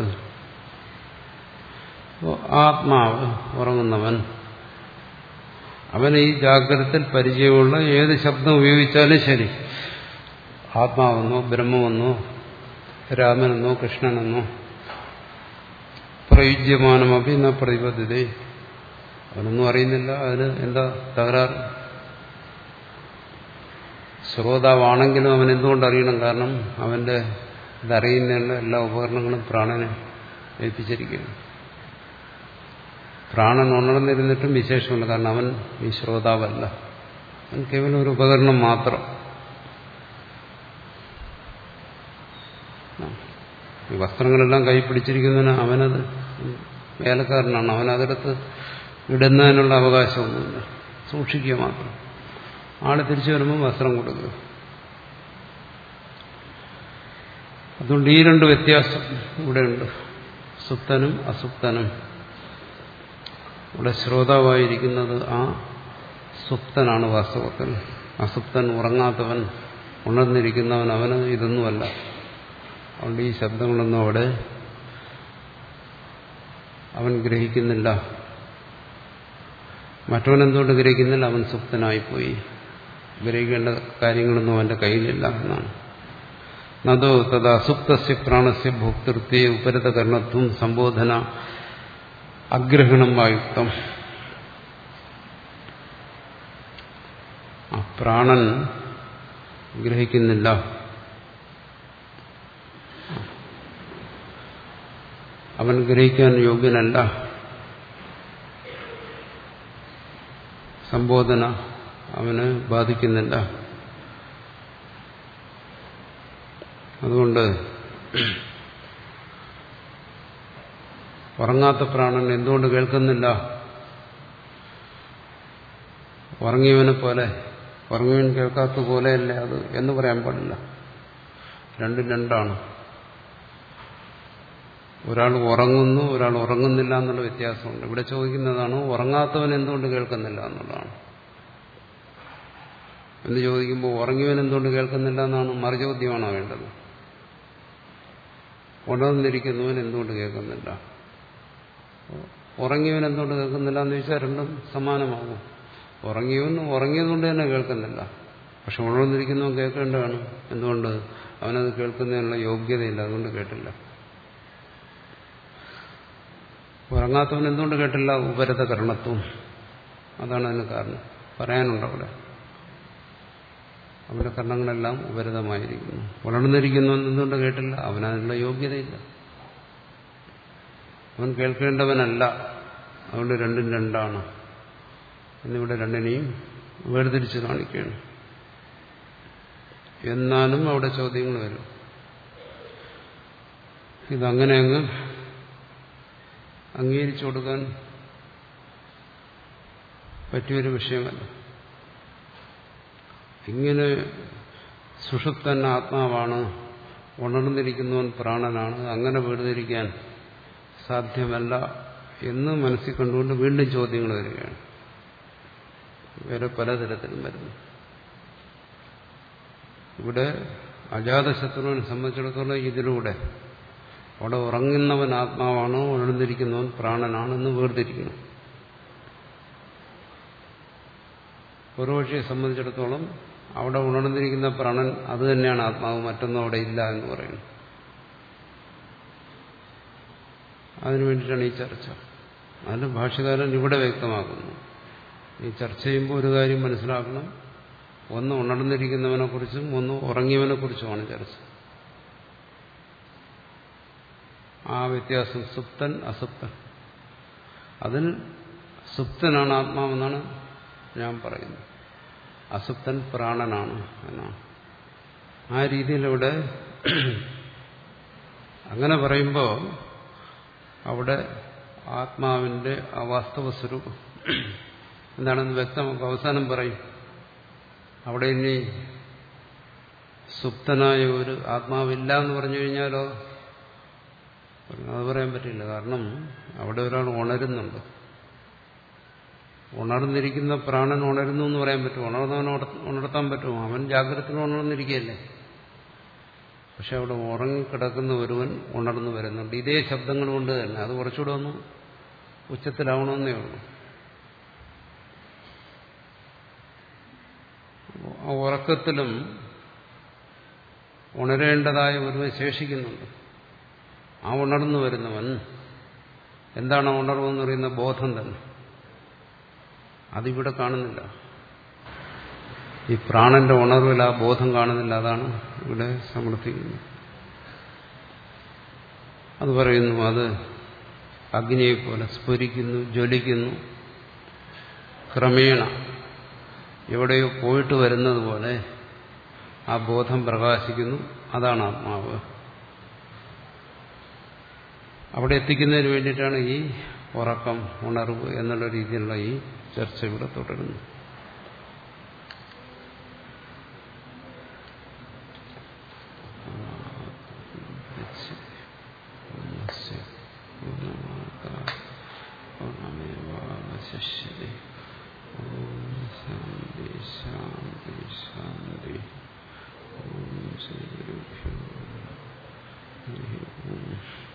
അപ്പോൾ ആത്മാവ് ഉറങ്ങുന്നവൻ, അവന് ഈ ജാഗ്രതത്തിൽ പരിചയമുള്ള ഏത് ശബ്ദം ഉപയോഗിച്ചാലും ശരി, ആത്മാവെന്നോ ബ്രഹ്മമെന്നോ രാമനെന്നോ കൃഷ്ണനെന്നോ പ്രയുജ്യമാനമപി എന്ന പ്രതിബദ്ധത, അവനൊന്നും അറിയുന്നില്ല. അതിന് എന്താ തകരാറ്? ശ്രോതാവാണെങ്കിലും അവൻ എന്തുകൊണ്ട് അറിയണം? കാരണം അവന്റെ ഇതറിയുന്നതിനുള്ള എല്ലാ ഉപകരണങ്ങളും പ്രാണനെ ഏൽപ്പിച്ചിരിക്കുന്നു. പ്രാണൻ ഉണർന്നിരുന്നിട്ടും വിശേഷമുണ്ട്. കാരണം അവൻ ഈ ശ്രോതാവല്ല, അവൻ കേവലം ഒരു ഉപകരണം മാത്രം. ഈ വസ്ത്രങ്ങളെല്ലാം കൈ പിടിച്ചിരിക്കുന്നതിന് അവനത് വേലക്കാരനാണ്, അവനതെടുത്ത് ഇടുന്നതിനുള്ള അവകാശമൊന്നുമില്ല, സൂക്ഷിക്കുക മാത്രം. ആള് തിരിച്ചു വരുമ്പോൾ വസ്ത്രം കൊടുക്കുക. അതുകൊണ്ട് ഈ രണ്ട് വ്യത്യാസം ഇവിടെയുണ്ട്, സുപ്തനും അസുപ്തനും. ഇവിടെ ശ്രോതാവായിരിക്കുന്നത് ആ സുപ്തനാണ് വാസ്തവത്തിൽ. അസുപ്തൻ, ഉറങ്ങാത്തവൻ, ഉണർന്നിരിക്കുന്നവൻ, അവന് ഇതൊന്നുമല്ല. അതുകൊണ്ട് ഈ ശബ്ദങ്ങളൊന്നും അവിടെ അവൻ ഗ്രഹിക്കുന്നില്ല. മറ്റവൻ എന്തുകൊണ്ട് ഗ്രഹിക്കുന്നില്ല? അവൻ സുപ്തനായിപ്പോയി, ഗ്രഹിക്കേണ്ട കാര്യങ്ങളൊന്നും അവന്റെ കയ്യിലില്ല എന്നാണ്. നദോ തദാ സുപ്തസ്യ പ്രാണസ്യ ഭോക്തൃത്വേ ഉപരതകരണത്വം സംബോധന അഗ്രഹണം വായുക്തം. ആ പ്രാണൻ ഗ്രഹിക്കുന്നില്ല, അവൻ ഗ്രഹിക്കാൻ യോഗ്യനല്ല, സംബോധന അവന് ബാധിക്കുന്നില്ല. അതുകൊണ്ട് ഉറങ്ങാത്ത പ്രാണൻ എന്തുകൊണ്ട് കേൾക്കുന്നില്ല? ഉറങ്ങിയവനെ പോലെ, ഉറങ്ങിയവൻ കേൾക്കാത്ത പോലെയല്ലേ അത് എന്ന് പറയാൻ പാടില്ല. രണ്ടും രണ്ടാണ്. ഒരാൾ ഉറങ്ങുന്നു, ഒരാൾ ഉറങ്ങുന്നില്ല എന്നുള്ള വ്യത്യാസമുണ്ട്. ഇവിടെ ചോദിക്കുന്നതാണ് ഉറങ്ങാത്തവൻ എന്തുകൊണ്ട് കേൾക്കുന്നില്ല എന്നുള്ളതാണ്. എന്ന് ചോദിക്കുമ്പോൾ ഉറങ്ങിയവൻ എന്തുകൊണ്ട് കേൾക്കുന്നില്ല എന്നാണ് മറുചോദ്യമാണോ വേണ്ടത്? ഉണർന്നിരിക്കുന്നവൻ എന്തുകൊണ്ട് കേൾക്കുന്നില്ല? ഉറങ്ങിയവൻ എന്തുകൊണ്ട് കേൾക്കുന്നില്ല എന്ന് ചോദിച്ചാൽ രണ്ടും സമാനമാകും. ഉറങ്ങിയവൻ ഉറങ്ങിയതുകൊണ്ട് തന്നെ കേൾക്കുന്നില്ല, പക്ഷെ ഉണർന്നിരിക്കുന്നവൻ കേൾക്കേണ്ടതാണ്. എന്തുകൊണ്ട്? അവനത് കേൾക്കുന്നതിനുള്ള യോഗ്യതയില്ല, അതുകൊണ്ട് കേട്ടില്ല. ഉറങ്ങാത്തവൻ എന്തുകൊണ്ട് കേട്ടില്ല? ഉപരത കരണത്വം, അതാണ് അതിന് കാരണം. പറയാനുണ്ട് അവിടെ. അവന്റെ കർണങ്ങളെല്ലാം ഉപരതമായിരിക്കുന്നു. ഉണർന്നിരിക്കുന്നവൻ എന്തുകൊണ്ട് കേട്ടില്ല? അവനതിനുള്ള യോഗ്യതയില്ല, അവൻ കേൾക്കേണ്ടവനല്ല. അതുകൊണ്ട് രണ്ടും രണ്ടാണ് എന്നിവിടെ രണ്ടിനെയും വേർതിരിച്ച് കാണിക്കുകയാണ്. എന്നാലും അവിടെ ചോദ്യങ്ങൾ വരും. ഇതങ്ങനെ അങ്ങ് അംഗീകരിച്ചു കൊടുക്കാൻ പറ്റിയൊരു വിഷയമല്ല. ഇങ്ങനെ സുഷുപ്തൻ ആത്മാവാണ്, ഉണർന്നിരിക്കുന്നവൻ പ്രാണനാണ്, അങ്ങനെ വേർതിരിക്കാൻ സാധ്യമല്ല എന്ന് മനസ്സിൽ കണ്ടുകൊണ്ട് വീണ്ടും ചോദ്യങ്ങൾ വരികയാണ്. വേറെ പലതരത്തിലും വരുന്നു. ഇവിടെ അജാതശത്രുവിനെ സംബന്ധിച്ചിടത്തോളം ഇതിലൂടെ അവിടെ ഉറങ്ങുന്നവൻ ആത്മാവാണോ, ഉണർന്നിരിക്കുന്നവൻ പ്രാണനാണെന്ന് വേർതിരിക്കണം. പൂർവപക്ഷിയെ സംബന്ധിച്ചിടത്തോളം അവിടെ ഉണർന്നിരിക്കുന്ന പ്രാണൻ അത് തന്നെയാണ് ആത്മാവ്, മറ്റൊന്നും അവിടെ ഇല്ല എന്ന് പറയുന്നു. അതിനു വേണ്ടിയിട്ടാണ് ഈ ചർച്ച. അതിന് ഭാഷ്യകാരൻ ഇവിടെ വ്യക്തമാക്കുന്നു. ഈ ചർച്ച ചെയ്യുമ്പോൾ ഒരു കാര്യം മനസ്സിലാക്കണം, ഒന്ന് ഉണർന്നിരിക്കുന്നവനെ കുറിച്ചും ഒന്ന് ഉറങ്ങിയവനെ കുറിച്ചുമാണ് ചർച്ച. ആ വ്യത്യാസം സുപ്തൻ അസുപ്തൻ, അതിൽ സുപ്തനാണ് ആത്മാവെന്നാണ് ഞാൻ പറയുന്നത്, അസുപ്തൻ പ്രാണനാണ് എന്നാണ്. ആ രീതിയിലൂടെ അങ്ങനെ പറയുമ്പോൾ അവിടെ ആത്മാവിന്റെ അവാസ്തവ സ്വരൂപം എന്താണെന്ന് വ്യക്തമാക്കും. അവസാനം പറയും അവിടെ ഇനി സുപ്തനായ ഒരു ആത്മാവില്ല എന്ന് പറഞ്ഞു കഴിഞ്ഞാലോ അത് പറയാൻ പറ്റില്ല. കാരണം അവിടെ ഒരാൾ ഉണരുന്നുണ്ട്. ഉണർന്നിരിക്കുന്ന പ്രാണൻ ഉണരുന്നു എന്ന് പറയാൻ പറ്റുമോ? ഉണർന്നവൻ ഉണർത്താൻ പറ്റുമോ? അവൻ ജാഗ്രതയിൽ ഉണർന്നിരിക്കുകയല്ലേ. പക്ഷെ അവിടെ ഉറങ്ങിക്കിടക്കുന്ന ഒരുവൻ ഉണർന്നു വരുന്നുണ്ട്. ഇതേ ശബ്ദങ്ങൾ കൊണ്ട് തന്നെ. അത് കുറച്ചുകൂടെ ഒന്ന് ഉച്ചത്തിലാവണമെന്നേ ഉള്ളൂ. ആ ഉറക്കത്തിലും ഉണരേണ്ടതായ ഒരുവൻ ശേഷിക്കുന്നുണ്ട്. ആ ഉണർന്നു വരുന്നവൻ എന്താണ് ഉണർവെന്ന് പറയുന്ന ബോധം തന്നെ. അതിവിടെ കാണുന്നില്ല. ഈ പ്രാണന്റെ ഉണർവിൽ ആ ബോധം കാണുന്നില്ല. അതാണ് ഇവിടെ സമർത്ഥിക്കുന്നത്. അത് പറയുന്നു, അത് അഗ്നിയെപ്പോലെ സ്ഫുരിക്കുന്നു, ജ്വലിക്കുന്നു. ക്രമേണ എവിടെയോ പോയിട്ട് വരുന്നത് പോലെ ആ ബോധം പ്രകാശിക്കുന്നു. അതാണ് ആത്മാവ്. അവിടെ എത്തിക്കുന്നതിന് വേണ്ടിയിട്ടാണ് ഈ ഉറക്കം, ഉണർവ് എന്നുള്ള രീതിയിലുള്ള ഈ ചർച്ച ഇവിടെ തുടരുന്നു. ശാന്തി ശാന്തി ശാന്തി. ഓം ശ്രീ ഗുരുഭ്യോ നമഃ.